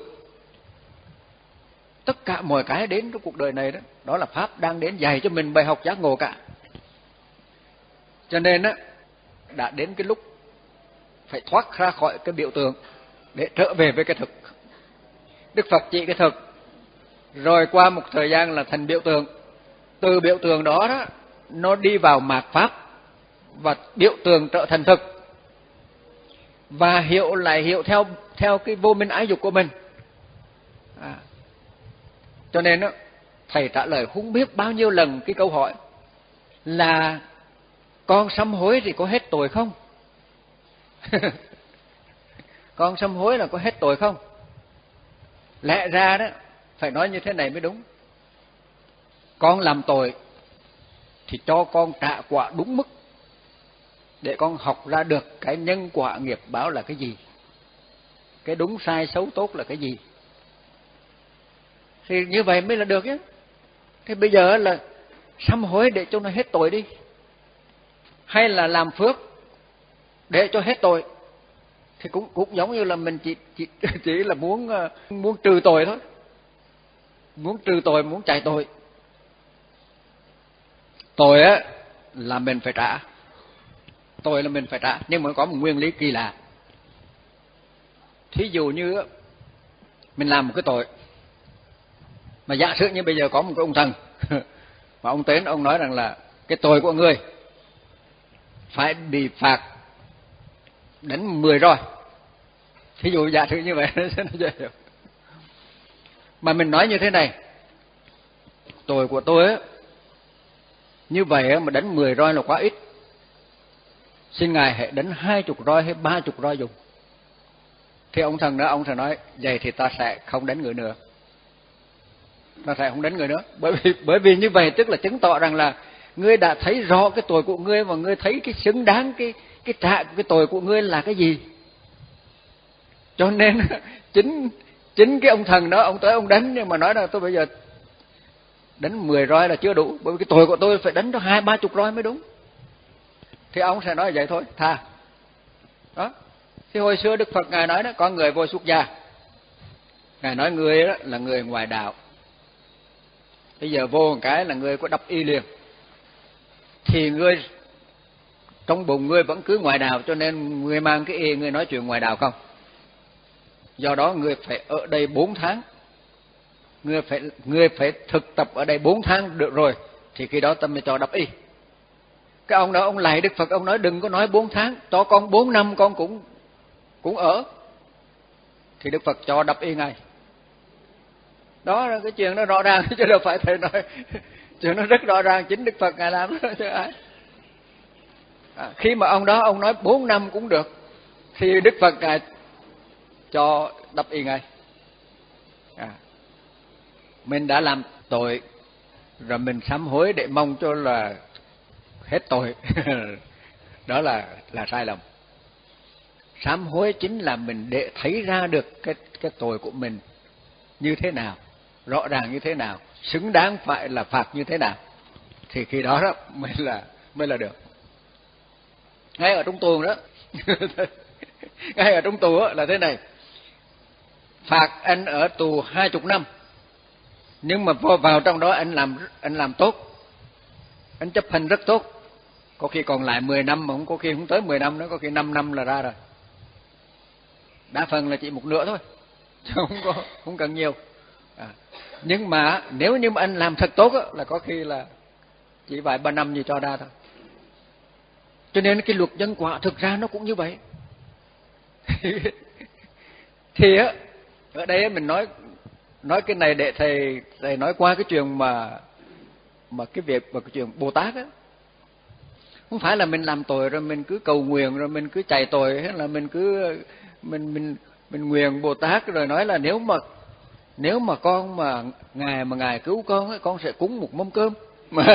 Tất cả mọi cái đến trong cuộc đời này đó, đó là Pháp đang đến dạy cho mình bài học giác ngộ cả. Cho nên á, đã đến cái lúc phải thoát ra khỏi cái biểu tượng để trở về với cái thực. Đức Phật chỉ cái thực, rồi qua một thời gian là thành biểu tượng. Từ biểu tượng đó đó, nó đi vào mạt Pháp, và biểu tượng trở thành thực, và hiểu lại hiểu theo theo cái vô minh ái dục của mình. À, cho nên đó, thầy trả lời không biết bao nhiêu lần cái câu hỏi là con sám hối thì có hết tội không? Con sám hối là có hết tội không? Lẽ ra đó phải nói như thế này mới đúng. Con làm tội thì cho con trả quả đúng mức, để con học ra được cái nhân quả nghiệp báo là cái gì, cái đúng sai xấu tốt là cái gì. Thì như vậy mới là được chứ. Thế bây giờ là sám hối để cho nó hết tội đi, hay là làm phước để cho hết tội, thì cũng cũng giống như là mình chỉ chỉ chỉ là muốn muốn trừ tội thôi, muốn trừ tội, muốn chạy tội. Tội á là mình phải trả, tội là mình phải trả, nhưng mà có một nguyên lý kỳ lạ. Thí dụ như mình làm một cái tội, mà giả sử như bây giờ có một cái ông thần mà ông đến ông nói rằng là cái tội của người phải bị phạt đánh mười roi, Thí dụ giả sử như vậy nó dễ hiểu. Mà mình nói như thế này, tội của tôi á, như vậy á, mà đánh mười roi là quá ít. Xin Ngài hãy đánh hai chục roi hay ba chục roi dùng. Thì ông thần đó, ông sẽ nói, vậy thì ta sẽ không đánh người nữa. Ta sẽ không đánh người nữa. Bởi vì, bởi vì như vậy tức là chứng tỏ rằng là ngươi đã thấy rõ cái tội của ngươi và ngươi thấy cái xứng đáng, cái cái trả cái tội của ngươi là cái gì. Cho nên chính chính cái ông thần đó, ông tới ông đánh, nhưng mà nói là tôi bây giờ đánh mười roi là chưa đủ, bởi vì cái tội của tôi phải đánh cho hai ba chục roi mới đúng. Thì ông sẽ nói vậy thôi, tha. Đó. Thì hồi xưa Đức Phật Ngài nói đó, có người vô xuất gia. Ngài nói người đó là người ngoài đạo. Bây giờ vô một cái là người có đắp y liền. Thì người trong bụng người vẫn cứ ngoài đạo, cho nên người mang cái y, người nói chuyện ngoài đạo không. Do đó người phải ở đây bốn tháng. Người phải người phải thực tập ở đây bốn tháng được rồi, thì khi đó tâm mới cho đắp y. Cái ông đó ông lại Đức Phật, ông nói đừng có nói bốn tháng, cho con bốn năm con cũng cũng ở. Thì Đức Phật cho đắp y ngay. Đó là cái chuyện đó rõ ràng, chứ đâu phải thầy nói. Chuyện nó rất rõ ràng, chính Đức Phật Ngài làm đó chứ ai. À, khi mà ông đó ông nói bốn năm cũng được, thì Đức Phật Ngài cho đắp y ngay. À, mình đã làm tội rồi mình sám hối để mong cho là hết tội. Đó là là sai lầm. Sám hối chính là mình để thấy ra được cái cái tội của mình như thế nào, rõ ràng như thế nào, xứng đáng phải là phạt như thế nào, thì khi đó đó mới là mới là được. Ngay ở trong tù đó, ngay ở trong tù là thế này, phạt anh ở tù hai chục năm, nhưng mà vào trong đó anh làm anh làm tốt, anh chấp hành rất tốt, có khi còn lại mười năm mà không có khi không tới mười năm nữa, có khi năm năm là ra rồi. Đa phần là chỉ một nửa thôi, chứ không có không cần nhiều. À, nhưng mà nếu như mà anh làm thật tốt á, là có khi là chỉ vài ba năm gì cho ra thôi. Cho nên cái luật nhân quả thực ra nó cũng như vậy. Thì á, ở đây mình nói nói cái này để thầy thầy nói qua cái chuyện mà mà cái việc mà cái chuyện Bồ Tát á, không phải là mình làm tội rồi mình cứ cầu nguyện rồi mình cứ chạy tội, hay là mình cứ mình mình mình nguyện Bồ Tát rồi nói là nếu mà nếu mà con mà ngài mà ngài cứu con ấy, con sẽ cúng một mâm cơm. Mà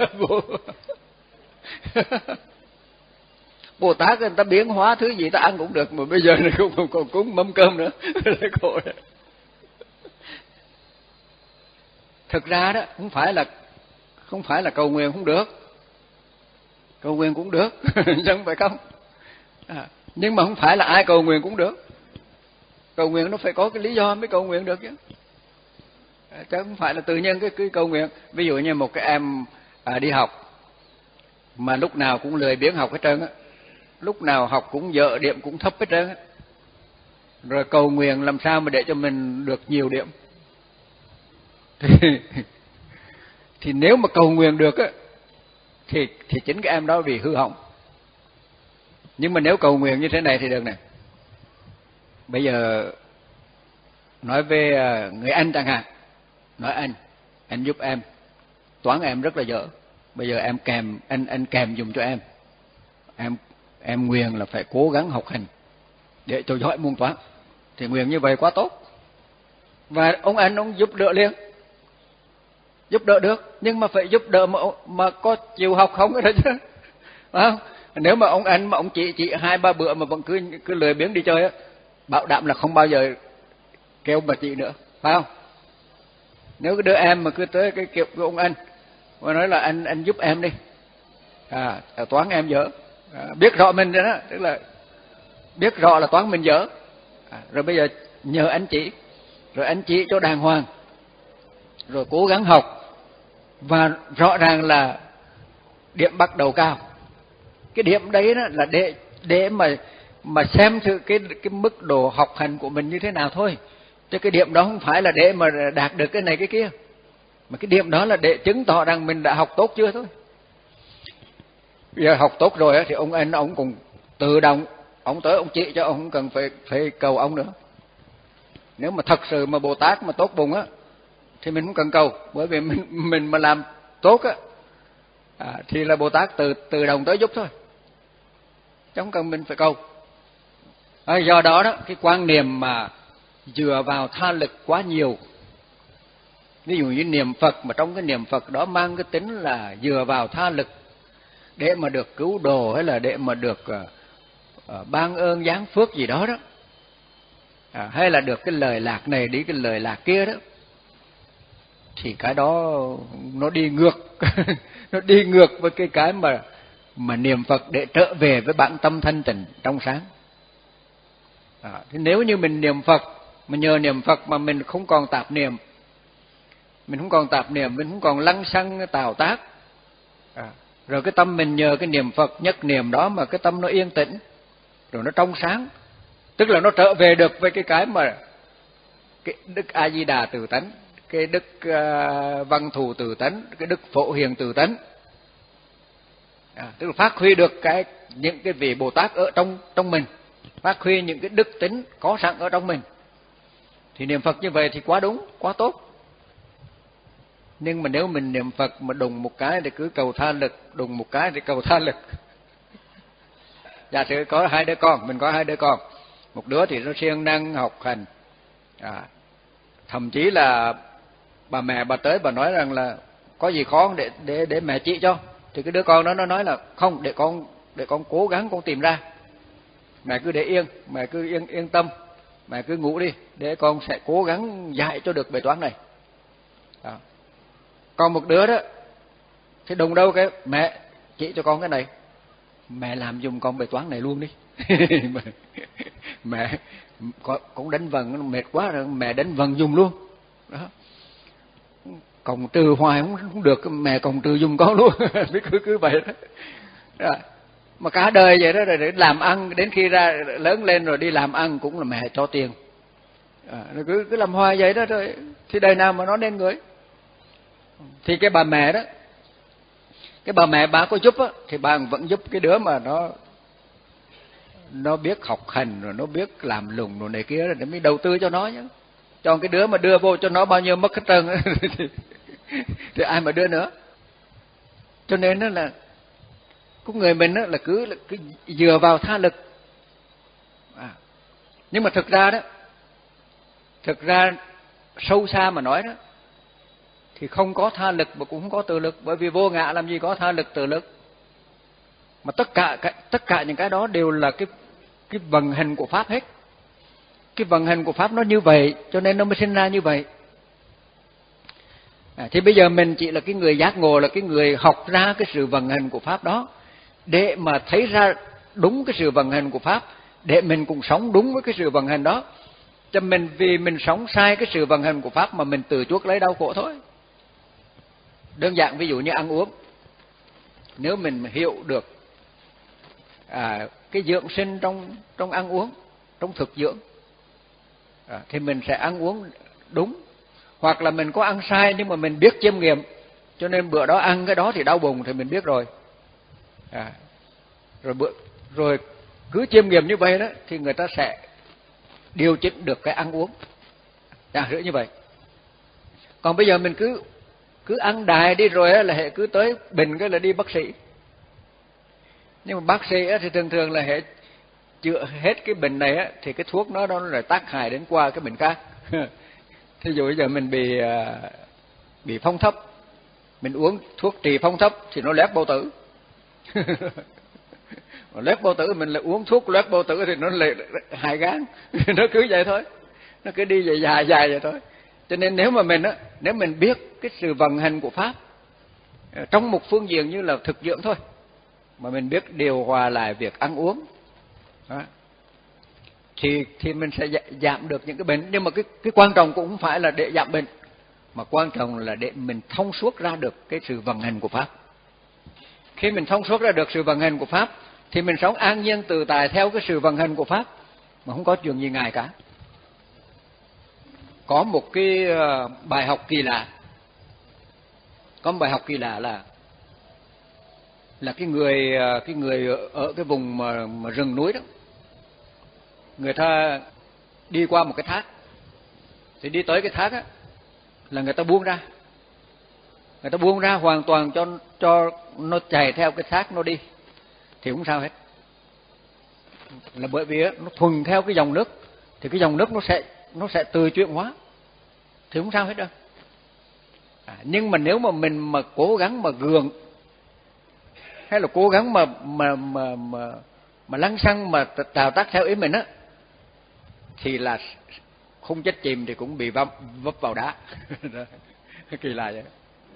Bồ Tát người ta biến hóa thứ gì ta ăn cũng được, mà bây giờ này không còn cúng mâm cơm nữa. Thực ra đó không phải là không phải là cầu nguyện không được, cầu nguyện cũng được, chẳng phải không? À, nhưng mà không phải là ai cầu nguyện cũng được. Cầu nguyện nó phải có cái lý do mới cầu nguyện được chứ, à, chứ không phải là tự nhiên cái, cái cầu nguyện. Ví dụ như một cái em à, đi học mà lúc nào cũng lười biếng học hết trơn á, lúc nào học cũng dở, điểm cũng thấp hết trơn á, rồi cầu nguyện làm sao mà để cho mình được nhiều điểm. Thì, thì nếu mà cầu nguyện được á, thì thì chính cái em đó vì hư hỏng. Nhưng mà nếu cầu nguyện như thế này thì được nè. Bây giờ nói về người anh chẳng hạn, nói anh, anh giúp em, toán em rất là dở, bây giờ em kèm anh anh kèm dùng cho em, em em nguyện là phải cố gắng học hành để cho giỏi môn toán, thì nguyện như vậy quá tốt. Và ông anh ông giúp đỡ liền, giúp đỡ được, nhưng mà phải giúp đỡ mà mà có chịu học không đó chứ, phải không? Nếu mà ông anh mà ông chỉ chỉ hai ba bữa mà vẫn cứ cứ lười biếng đi chơi á, bảo đảm là không bao giờ kêu bà chị nữa, phải không? Nếu cái đứa em mà cứ tới cái kiểu của ông anh và nói là anh anh giúp em đi, à toán em dở, à, biết rõ mình rồi đó, tức là biết rõ là toán mình dở, à, rồi bây giờ nhờ anh chỉ, rồi anh chỉ cho đàng hoàng, rồi cố gắng học, và rõ ràng là điểm bắt đầu cao. Cái điểm đấy đó là để để mà mà xem thử cái cái mức độ học hành của mình như thế nào thôi. Chứ cái điểm đó không phải là để mà đạt được cái này cái kia, mà cái điểm đó là để chứng tỏ rằng mình đã học tốt chưa thôi. Bây giờ học tốt rồi thì ông anh ông cũng tự động ông tới ông chỉ cho, ông không cần phải phải cầu ông nữa. Nếu mà thật sự mà Bồ Tát mà tốt bụng á thì mình không cần cầu, bởi vì mình mình mà làm tốt á à, thì là Bồ Tát từ từ động tới giúp thôi, chứ không cần mình phải cầu. À, do đó đó cái quan niệm mà dựa vào tha lực quá nhiều, ví dụ như niệm Phật mà trong cái niệm Phật đó mang cái tính là dựa vào tha lực để mà được cứu độ, hay là để mà được uh, uh, ban ơn giáng phước gì đó đó, à, hay là được cái lời lạc này đi cái lời lạc kia đó, thì cái đó nó đi ngược nó đi ngược với cái cái mà mà niệm Phật để trở về với bản tâm thanh tịnh trong sáng. À, thì nếu như mình niệm Phật mà nhờ niệm Phật mà mình không còn tạp niệm, mình không còn tạp niệm, mình không còn lăng xăng tạo tác, à, rồi cái tâm mình nhờ cái niệm Phật nhất niệm đó mà cái tâm nó yên tĩnh, rồi nó trong sáng, tức là nó trở về được với cái cái mà cái đức A Di Đà từ tánh, cái đức uh, văn thù từ tánh, cái đức phổ hiền từ tánh, à, tức là phát huy được cái những cái vị Bồ Tát ở trong trong mình, phát huy những cái đức tính có sẵn ở trong mình, thì niệm Phật như vậy thì quá đúng, quá tốt. Nhưng mà nếu mình niệm Phật mà đùng một cái thì cứ cầu tha lực, đùng một cái thì cầu tha lực. Giả sử có hai đứa con, mình có hai đứa con, một đứa thì nó siêng năng học hành, à, thậm chí là bà mẹ bà tới bà nói rằng là có gì khó để để để mẹ chỉ cho, thì cái đứa con đó nó nói là không, để con để con cố gắng con tìm ra, mẹ cứ để yên, mẹ cứ yên yên tâm, mẹ cứ ngủ đi, để con sẽ cố gắng dạy cho được bài toán này. Đó. Còn một đứa đó thì đùng đâu cái mẹ chỉ cho con cái này, mẹ làm giùm con bài toán này luôn đi. Mẹ cũng đánh vần mệt quá rồi, mẹ đánh vần giùm luôn. Đó. Cộng trừ hoài không, không được, mẹ cộng trừ giùm con luôn. cứ cứ vậy đó. Đó. Mà cả đời vậy đó, rồi để làm ăn, đến khi ra lớn lên rồi đi làm ăn cũng là mẹ cho tiền, à, nó cứ cứ làm hoài vậy đó, rồi thì đời nào mà nó nên người. Thì cái bà mẹ đó, cái bà mẹ bà có giúp á, thì bà vẫn giúp cái đứa mà nó nó biết học hành rồi nó biết làm lùng rồi này kia, rồi để mới đầu tư cho nó nhá. Cho cái đứa mà đưa vô cho nó bao nhiêu mất hết trơn thì, thì ai mà đưa nữa. Cho nên đó là con người mình đó là cứ là cứ dựa vào tha lực, à, nhưng mà thực ra đó, thực ra sâu xa mà nói đó thì không có tha lực mà cũng không có tự lực, bởi vì vô ngã làm gì có tha lực tự lực, mà tất cả tất cả những cái đó đều là cái cái vận hành của pháp hết. Cái vận hành của pháp nó như vậy cho nên nó mới sinh ra như vậy. À, thì bây giờ mình chỉ là cái người giác ngộ, là cái người học ra cái sự vận hành của pháp đó để mà thấy ra đúng cái sự vận hành của pháp, để mình cũng sống đúng với cái sự vận hành đó. Cho mình vì mình sống sai cái sự vận hành của pháp mà mình tự chuốc lấy đau khổ thôi. Đơn giản ví dụ như ăn uống, nếu mình hiểu được à, cái dưỡng sinh trong trong ăn uống, trong thực dưỡng, à, thì mình sẽ ăn uống đúng. Hoặc là mình có ăn sai nhưng mà mình biết chiêm nghiệm, cho nên bữa đó ăn cái đó thì đau bụng thì mình biết rồi, à, rồi bữa rồi cứ chiêm nghiệm như vậy đó thì người ta sẽ điều chỉnh được cái ăn uống, giả sử như vậy. Còn bây giờ mình cứ cứ ăn đài đi rồi là hệ cứ tới bệnh cái là đi bác sĩ. Nhưng mà bác sĩ thì thường thường là hệ chữa hết cái bệnh này thì cái thuốc nó nó lại tác hại đến qua cái bệnh khác. Thí dụ bây giờ mình bị bị phong thấp, mình uống thuốc trị phong thấp thì nó loét bao tử. Loét bao tử mình lại uống thuốc loét bao tử thì nó lại hại gan. Nó cứ vậy thôi, nó cứ đi dài dài dài vậy thôi. Cho nên nếu mà mình á, nếu mình biết cái sự vận hành của pháp trong một phương diện như là thực dưỡng thôi, mà mình biết điều hòa lại việc ăn uống đó, thì thì mình sẽ giảm được những cái bệnh. Nhưng mà cái cái quan trọng cũng không phải là để giảm bệnh, mà quan trọng là để mình thông suốt ra được cái sự vận hành của pháp. Khi mình thông suốt ra được sự vận hành của pháp thì mình sống an nhiên tự tại theo cái sự vận hành của pháp mà không có chuyện gì ngại cả. Có một cái bài học kỳ lạ, có một bài học kỳ lạ là là cái người cái người ở cái vùng mà, mà rừng núi đó, người ta đi qua một cái thác, thì đi tới cái thác á là người ta buông ra, người ta buông ra hoàn toàn cho cho nó chạy theo cái thác nó đi thì không sao hết, là bởi vì nó thuần theo cái dòng nước, thì cái dòng nước nó sẽ nó sẽ tự chuyển hóa thì không sao hết đâu. À, nhưng mà nếu mà mình mà cố gắng mà gượng, hay là cố gắng mà mà mà mà, mà lăng xăng mà trào tác theo ý mình á, thì là không chết chìm thì cũng bị vấp vấp vào đá. Kỳ lạ vậy.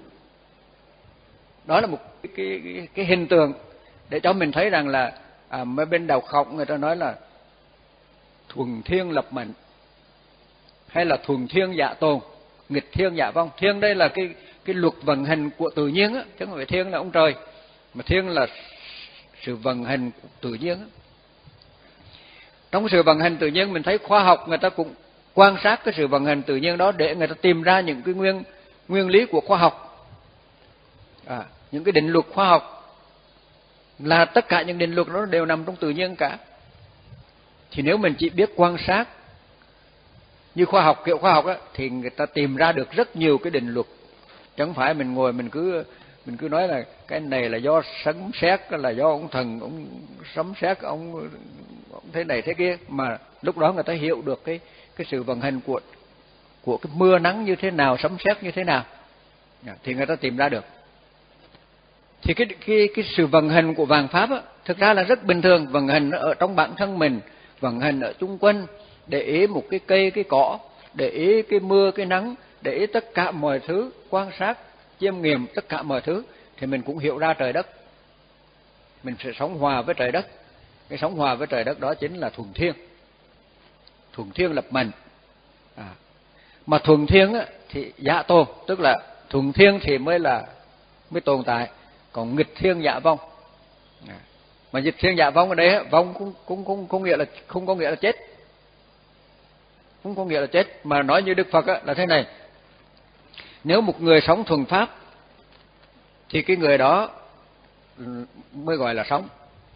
Đó là một cái, cái, cái hình tượng để cho mình thấy rằng là à, mấy bên đạo Khổng người ta nói là thuần thiên lập mệnh, hay là thuần thiên dạ tồn, nghịch thiên dạ vong. Thiên đây là cái cái luật vận hành của tự nhiên á, chứ không phải thiên là ông trời, mà thiên là sự vận hành của tự nhiên á. Trong sự vận hành tự nhiên mình thấy khoa học người ta cũng quan sát cái sự vận hành tự nhiên đó để người ta tìm ra những cái nguyên nguyên lý của khoa học. À, những cái định luật khoa học là tất cả những định luật đó đều nằm trong tự nhiên cả. Thì nếu mình chỉ biết quan sát như khoa học, kiểu khoa học đó, thì người ta tìm ra được rất nhiều cái định luật. Chẳng phải mình ngồi mình cứ mình cứ nói là cái này là do sấm sét, là do ông thần ông sấm sét, ông, ông thế này thế kia, mà lúc đó người ta hiểu được cái cái sự vận hành của của cái mưa nắng như thế nào, sấm sét như thế nào, thì người ta tìm ra được. Thì cái cái cái sự vận hành của vạn pháp á, thực ra là rất bình thường, vận hành ở trong bản thân mình, vận hành ở chung quanh, để ý một cái cây cái cỏ, để ý cái mưa cái nắng, để ý tất cả mọi thứ, quan sát chiêm nghiệm tất cả mọi thứ, thì mình cũng hiểu ra trời đất. Mình sẽ sống hòa với trời đất. Cái sống hòa với trời đất đó chính là thuần thiên, thuần thiên lập mệnh. À, mà thuần thiên á, thì dạ tồn, tức là thuần thiên thì mới là mới tồn tại, còn nghịch thiên dạ vong. À, mà nghịch thiên dạ vong ở đây, vong cũng cũng cũng không nghĩa là không có nghĩa là chết, không có nghĩa là chết, mà nói như Đức Phật á, là thế này: nếu một người sống thuần pháp thì cái người đó mới gọi là sống.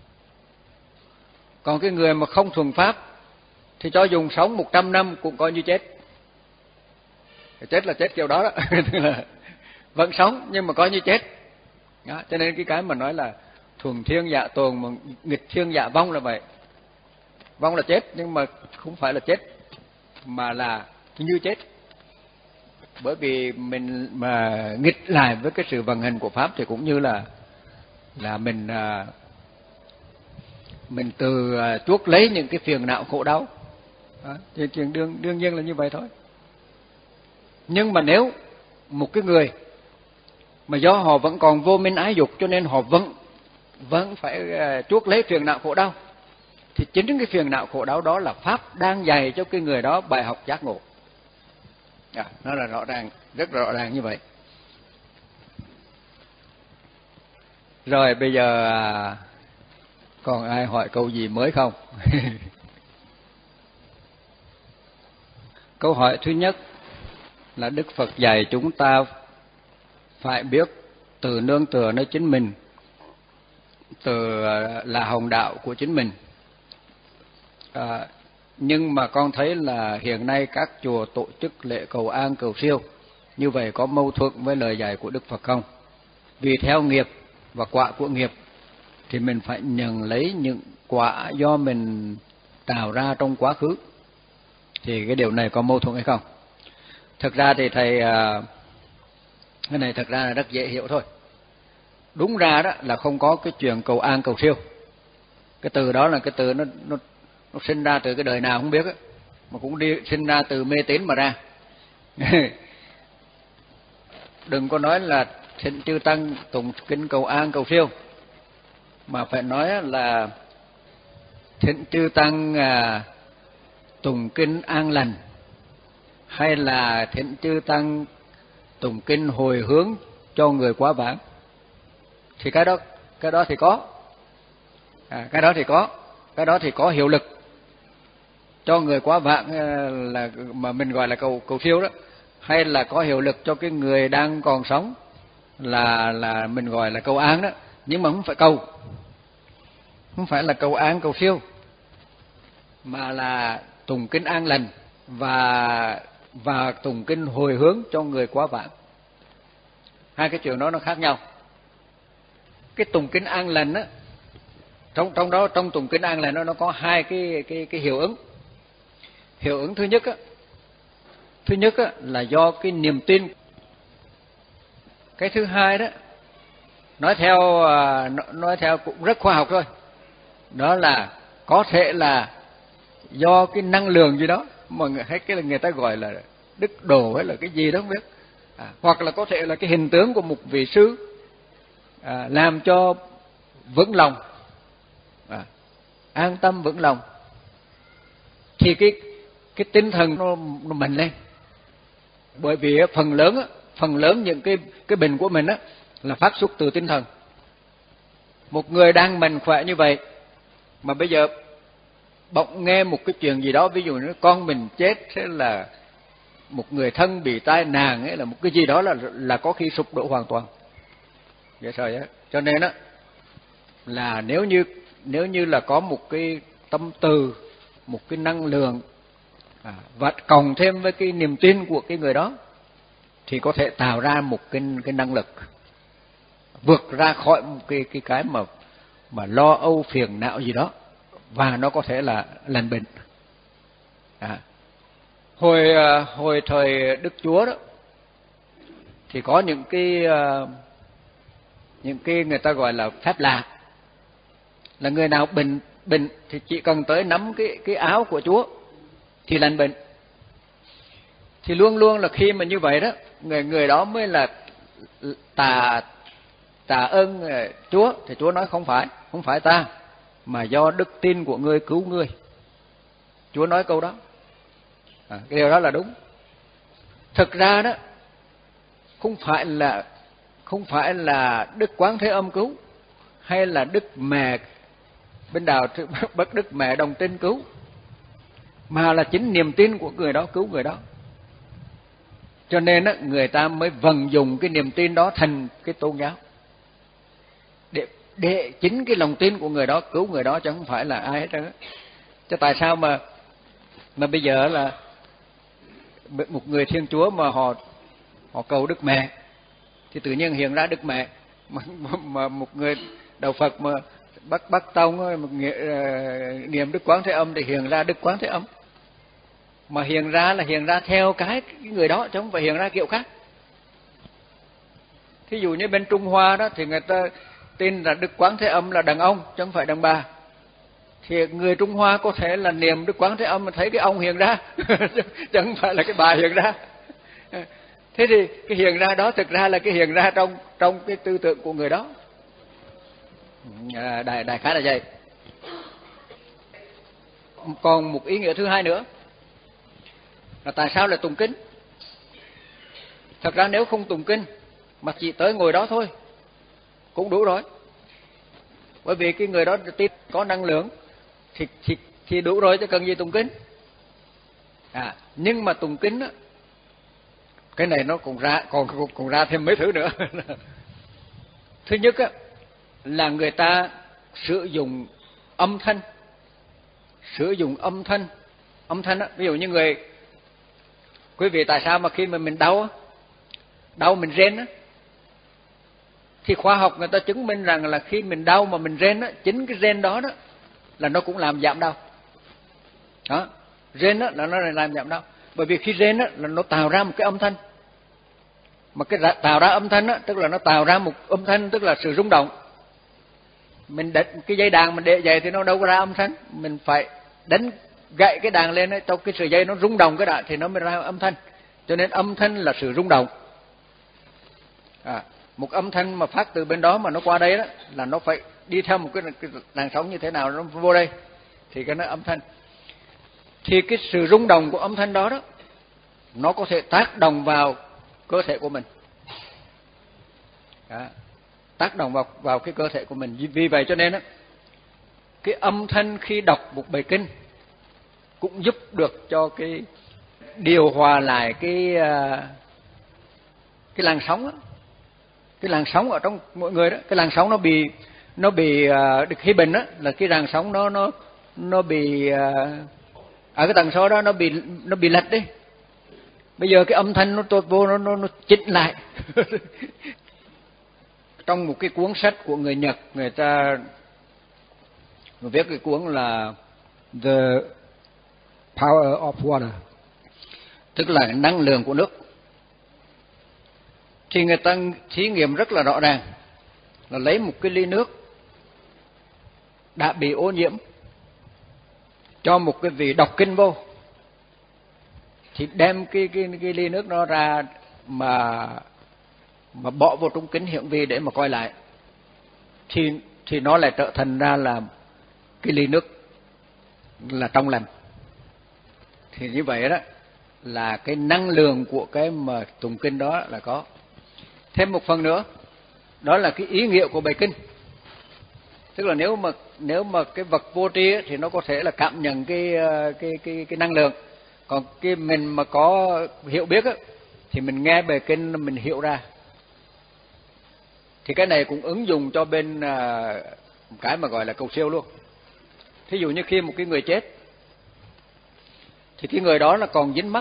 Còn cái người mà không thuần pháp thì cho dùng sống một trăm năm cũng coi như chết. Chết là chết kiểu đó đó. Tức là vẫn sống nhưng mà coi như chết. Đó, cho nên cái cái mà nói là thuần thiên dạ tồn mà nghịch thiên dạ vong là vậy. Vong là chết nhưng mà không phải là chết, mà là như chết. Bởi vì mình mà nghịch lại với cái sự vận hành của pháp thì cũng như là là mình mình từ chuốc lấy những cái phiền não khổ đau. Đó, thì chuyện đương đương nhiên là như vậy thôi. Nhưng mà nếu một cái người mà do họ vẫn còn vô minh ái dục, cho nên họ vẫn vẫn phải chuốc lấy phiền não khổ đau, thì chính cái phiền não khổ đau đó là pháp đang dạy cho cái người đó bài học giác ngộ. À, nó là rõ ràng, rất rõ ràng như vậy. Rồi bây giờ còn ai hỏi câu gì mới không? Câu hỏi thứ nhất là Đức Phật dạy chúng ta phải biết tự nương tựa nơi chính mình, tự là hồng đạo của chính mình. À, nhưng mà con thấy là hiện nay các chùa tổ chức lễ cầu an cầu siêu, như vậy có mâu thuẫn với lời dạy của Đức Phật không? Vì theo nghiệp và quả của nghiệp thì mình phải nhận lấy những quả do mình tạo ra trong quá khứ, thì cái điều này có mâu thuẫn hay không? Thực ra thì thầy cái này thật ra là rất dễ hiểu thôi. Đúng ra đó là không có cái chuyện cầu an cầu siêu. Cái từ đó là cái từ nó nó nó sinh ra từ cái đời nào không biết á, mà cũng đi sinh ra từ mê tín mà ra. Đừng có nói là thịnh chư tăng tụng kinh cầu an cầu siêu, mà phải nói là thịnh chư tăng à, tụng kinh an lành, hay là thịnh chư tăng tụng kinh hồi hướng cho người quá vãng. Thì cái đó cái đó thì có, à, cái đó thì có, cái đó thì có hiệu lực cho người quá vãng, là mà mình gọi là cầu cầu siêu đó, hay là có hiệu lực cho cái người đang còn sống là là mình gọi là cầu an đó, nhưng mà không phải cầu, không phải là cầu an cầu siêu, mà là tụng kinh an lành và và tụng kinh hồi hướng cho người quá vãng. Hai cái chuyện đó nó khác nhau. Cái tụng kinh an lành á, trong trong đó trong tụng kinh an lành nó nó có hai cái cái cái hiệu ứng. Hiệu ứng thứ nhất á, thứ nhất á là do cái niềm tin. Cái thứ hai đó, nói theo nói theo cũng rất khoa học thôi, đó là có thể là do cái năng lượng gì đó mà người, hay cái là người ta gọi là đức độ hay là cái gì đó không biết, à, hoặc là có thể là cái hình tướng của một vị sư à, làm cho vững lòng, à, an tâm vững lòng, thì cái cái tinh thần nó, nó mạnh lên. Bởi vì phần lớn phần lớn những cái cái bệnh của mình á là phát xuất từ tinh thần. Một người đang mạnh khỏe như vậy mà bây giờ bỗng nghe một cái chuyện gì đó, ví dụ như con mình chết hay là một người thân bị tai nạn hay là một cái gì đó, là là có khi sụp đổ hoàn toàn. Vậy rồi á, cho nên á là nếu như nếu như là có một cái tâm từ, một cái năng lượng à, và cộng thêm với cái niềm tin của cái người đó thì có thể tạo ra một cái cái năng lực vượt ra khỏi một cái cái cái mà mà lo âu phiền não gì đó, và nó có thể là lành bệnh. À, hồi hồi thời Đức Chúa đó thì có những cái những cái người ta gọi là phép lạ, là người nào bệnh bệnh thì chỉ cần tới nắm cái cái áo của Chúa thì lành bệnh. Thì luôn luôn là khi mà như vậy đó, người người đó mới là tạ tạ ơn Chúa, thì Chúa nói không phải, không phải ta, mà do đức tin của ngươi cứu ngươi. Chúa nói câu đó, à, cái điều đó là đúng. Thực ra đó không phải là không phải là Đức Quán Thế Âm cứu, hay là Đức Mẹ bên đạo bất Đức Mẹ Đồng Trinh cứu, mà là chính niềm tin của người đó cứu người đó. Cho nên á, người ta mới vận dụng cái niềm tin đó thành cái tôn giáo, để để chính cái lòng tin của người đó cứu người đó, chứ không phải là ai hết trơn á. Chứ tại sao mà mà bây giờ là một người Thiên Chúa mà họ họ cầu Đức Mẹ thì tự nhiên hiện ra Đức Mẹ, mà, mà một người đạo Phật mà bắt bắt tông một niệm Đức Quán Thế Âm thì hiện ra Đức Quán Thế Âm, mà hiện ra là hiện ra theo cái, cái người đó, chứ không phải hiện ra kiểu khác. Thí dụ như bên Trung Hoa đó thì người ta tin là Đức Quán Thế Âm là đàn ông chứ không phải đàn bà, thì người Trung Hoa có thể là niệm Đức Quán Thế Âm mà thấy cái ông hiện ra chứ không phải là cái bà hiện ra. Thế thì cái hiện ra đó thực ra là cái hiện ra trong trong cái tư tưởng của người đó. À, đại đại khái là vậy. Còn một ý nghĩa thứ hai nữa là tại sao lại tụng kinh. Thật ra nếu không tụng kinh mà chỉ tới ngồi đó thôi cũng đủ rồi, bởi vì cái người đó tin có năng lượng thì thì, thì đủ rồi, chứ cần gì tụng kinh. À, nhưng mà tụng kinh á, cái này nó còn ra còn còn ra thêm mấy thứ nữa. Thứ nhất á là người ta sử dụng âm thanh, sử dụng âm thanh, âm thanh á, ví dụ như người quý vị tại sao mà khi mà mình đau đau mình rên á, thì khoa học người ta chứng minh rằng là khi mình đau mà mình rên á, chính cái rên đó đó là nó cũng làm giảm đau. Đó, rên á là nó làm giảm đau, bởi vì khi rên á là nó tạo ra một cái âm thanh, mà cái tạo ra âm thanh á tức là nó tạo ra một âm thanh, tức là sự rung động. Mình đánh cái dây đàn mình để vậy thì nó đâu có ra âm thanh, mình phải đánh gậy cái đàn lên ấy, trong cái sợi dây nó rung động cái đạn thì nó mới ra âm thanh. Cho nên âm thanh là sự rung động. À, một âm thanh mà phát từ bên đó mà nó qua đây đó là nó phải đi theo một cái, cái làn sóng như thế nào nó vô đây thì cái nó âm thanh. Thì cái sự rung động của âm thanh đó đó nó có thể tác động vào cơ thể của mình. Đó, tác động vào vào cái cơ thể của mình. Vì vậy cho nên đó, cái âm thanh khi đọc một bài kinh cũng giúp được cho cái điều hòa lại cái cái làn sóng đó. Cái làn sóng ở trong mọi người đó, cái làn sóng nó bị nó bị được khi bình đó là cái làn sóng nó nó nó bị ở cái tần số đó nó bị nó bị lệch đi. Bây giờ cái âm thanh nó tốt vô nó nó, nó chỉnh lại. Trong một cái cuốn sách của người Nhật, người ta người viết cái cuốn là The Power of Water, tức là năng lượng của nước. Thì người ta thí nghiệm rất là rõ ràng, là lấy một cái ly nước đã bị ô nhiễm, cho một cái vị đọc kinh vô, thì đem cái cái cái ly nước đó ra mà mà bỏ vô trong kính hiển vi để mà coi lại, thì thì nó lại trở thành ra là cái ly nước là trong lành. Thì như vậy đó là cái năng lượng của cái mà tụng kinh đó là có. Thêm một phần nữa, đó là cái ý nghĩa của bài kinh. Tức là nếu mà nếu mà cái vật vô tri ấy, thì nó có thể là cảm nhận cái cái cái cái năng lượng. Còn cái mình mà có hiểu biết ấy, thì mình nghe bài kinh mình hiểu ra. Thì cái này cũng ứng dụng cho bên cái mà gọi là cầu siêu luôn. Thí dụ như khi một cái người chết, thì cái người đó là còn dính mắc,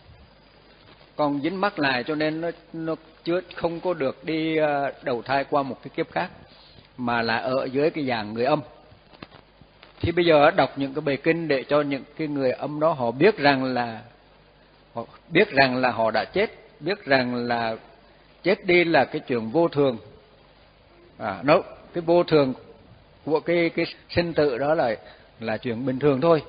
còn dính mắc lại, cho nên nó nó chưa không có được đi đầu thai qua một cái kiếp khác, mà là ở dưới cái dạng người âm. Thì bây giờ đọc những cái bài kinh để cho những cái người âm đó họ biết rằng là họ biết rằng là họ đã chết, biết rằng là chết đi là cái chuyện vô thường. À, nó cái vô thường của cái cái sinh tử đó là là chuyện bình thường thôi.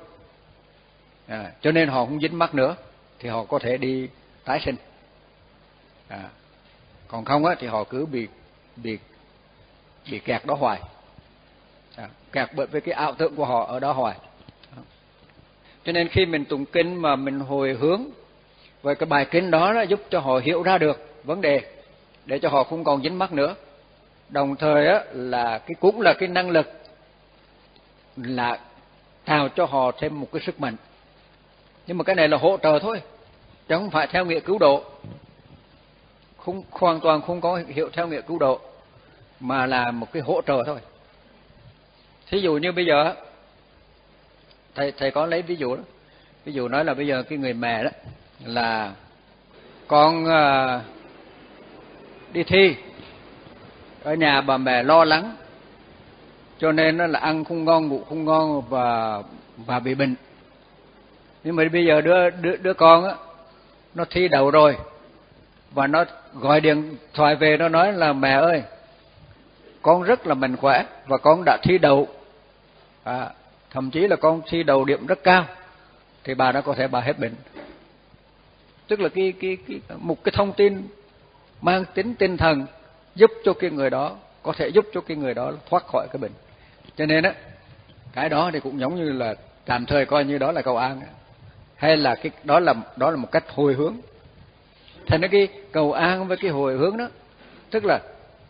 À, cho nên họ không dính mắc nữa, thì họ có thể đi tái sinh. À, còn không á thì họ cứ bị bị bị kẹt đó hoài. À, kẹt bởi với cái ảo tưởng của họ ở đó hoài. À. Cho nên khi mình tụng kinh mà mình hồi hướng với cái bài kinh đó, là giúp cho họ hiểu ra được vấn đề, để cho họ không còn dính mắc nữa. Đồng thời á là cái cũng là cái năng lực là tạo cho họ thêm một cái sức mạnh. Nhưng mà cái này là hỗ trợ thôi, chứ không phải theo nghĩa cứu độ. Không hoàn toàn không có hiểu theo nghĩa cứu độ, mà là một cái hỗ trợ thôi. Thí dụ như bây giờ thầy thầy có lấy ví dụ đó. Ví dụ nói là bây giờ cái người mẹ đó là con uh, đi thi, ở nhà bà mẹ lo lắng, cho nên là ăn không ngon, ngủ không ngon và và bị bệnh. Nhưng mà bây giờ đứa đứa đứa con á nó thi đậu rồi, và nó gọi điện thoại về, nó nói là mẹ ơi, con rất là mạnh khỏe và con đã thi đậu, à, thậm chí là con thi đậu điểm rất cao, thì bà nó có thể bà hết bệnh. Tức là cái cái cái một cái thông tin mang tính tinh thần giúp cho cái người đó, có thể giúp cho cái người đó thoát khỏi cái bệnh. Cho nên á, cái đó thì cũng giống như là tạm thời coi như đó là cầu an, hay là cái đó là đó là một cách hồi hướng. Thành ra cái cầu an với cái hồi hướng đó, tức là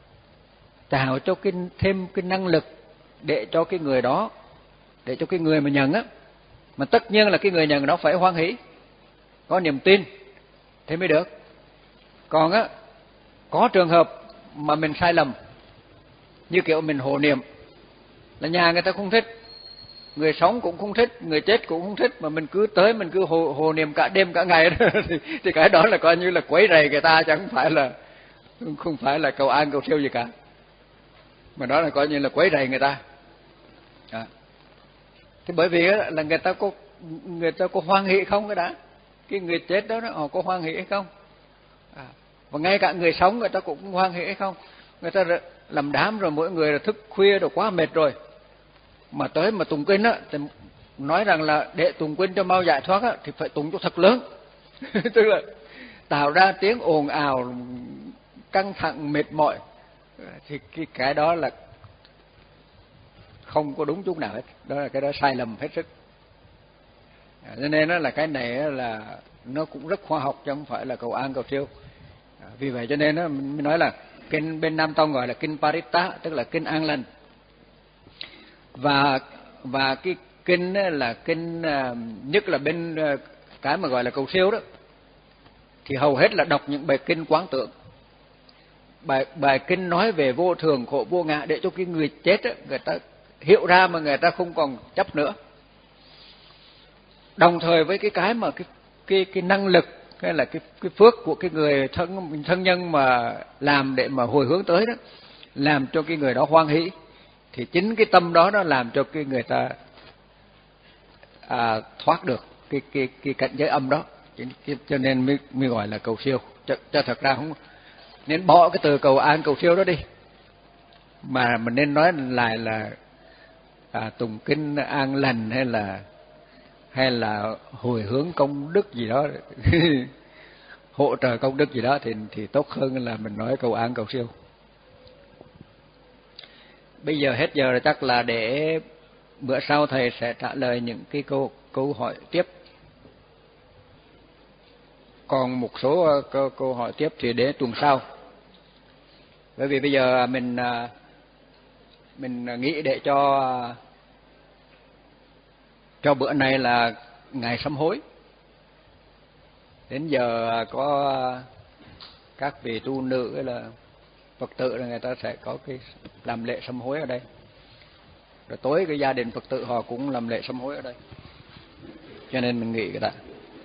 tạo cho cái thêm cái năng lực để cho cái người đó, để cho cái người mà nhận á, mà tất nhiên là cái người nhận đó phải hoan hỷ, có niềm tin thế mới được. Còn á, có trường hợp mà mình sai lầm, như kiểu mình hộ niệm, là nhà người ta không thích, người sống cũng không thích, người chết cũng không thích, mà mình cứ tới mình cứ hồ, hồ niệm cả đêm cả ngày đó, thì, thì cái đó là coi như là quấy rầy người ta, chứ không phải là không phải là cầu an cầu siêu gì cả, mà đó là coi như là quấy rầy người ta. À. Thì bởi vì là người ta có người ta có hoan hỷ không cái đã, cái người chết đó, đó họ có hoan hỷ hay không, à. Và ngay cả người sống người ta cũng hoan hỷ hay không. Người ta làm đám rồi, mỗi người là thức khuya rồi, quá mệt rồi, mà tới mà tụng kinh á, thì nói rằng là để tụng kinh cho mau giải thoát á, thì phải tụng cho thật lớn. Tức là tạo ra tiếng ồn ào, căng thẳng, mệt mỏi, thì cái, cái đó là không có đúng chút nào hết, đó là cái đó sai lầm hết sức. À, cho nên đó là cái này là nó cũng rất khoa học, chứ không phải là cầu an cầu siêu. À, vì vậy cho nên đó, mình nói là kinh bên Nam Tông gọi là kinh Paritta, tức là kinh an lành. Và và cái kinh là kinh, nhất là bên cái mà gọi là cầu siêu đó, thì hầu hết là đọc những bài kinh quán tưởng, bài bài kinh nói về vô thường khổ vô ngã, để cho cái người chết đó, người ta hiểu ra mà người ta không còn chấp nữa. đồng thời với cái cái mà cái cái cái năng lực hay là cái cái phước của cái người thân thân nhân mà làm để mà hồi hướng tới đó, làm cho cái người đó hoan hỷ, thì chính cái tâm đó nó làm cho cái người ta à, thoát được cái cái cái cảnh giới âm đó. Cho nên mới mới gọi là cầu siêu. Cho, cho thật ra không nên bỏ cái từ cầu an cầu siêu đó đi, mà mình nên nói lại là à, tụng kinh an lành hay là hay là hồi hướng công đức gì đó hỗ trợ công đức gì đó thì thì tốt hơn là mình nói cầu an cầu siêu. Bây giờ hết giờ rồi, chắc là để bữa sau thầy sẽ trả lời những cái câu câu hỏi tiếp. Còn một số câu, câu hỏi tiếp thì để tuần sau. Bởi vì bây giờ mình mình nghĩ để cho cho bữa này là ngày sám hối. Đến giờ có các vị tu nữ hay là Phật tử là người ta sẽ có cái làm lễ sám hối ở đây. Rồi tối cái gia đình Phật tử họ cũng làm lễ sám hối ở đây. Cho nên mình nghĩ cái đó.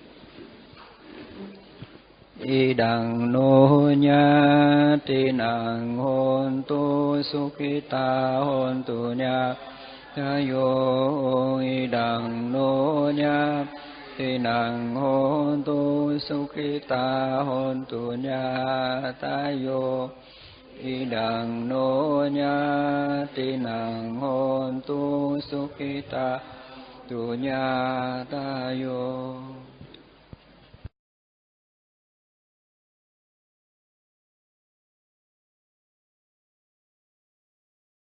Y đằng nô nha ti nàng hôn tu sukhita hôn tu nha ta yo y đằng nô nha ti nàng hôn tu sukhita hôn tu nha ta yo y đằng nô nha ti nàng hôn tu sukhita tu nha ta yo.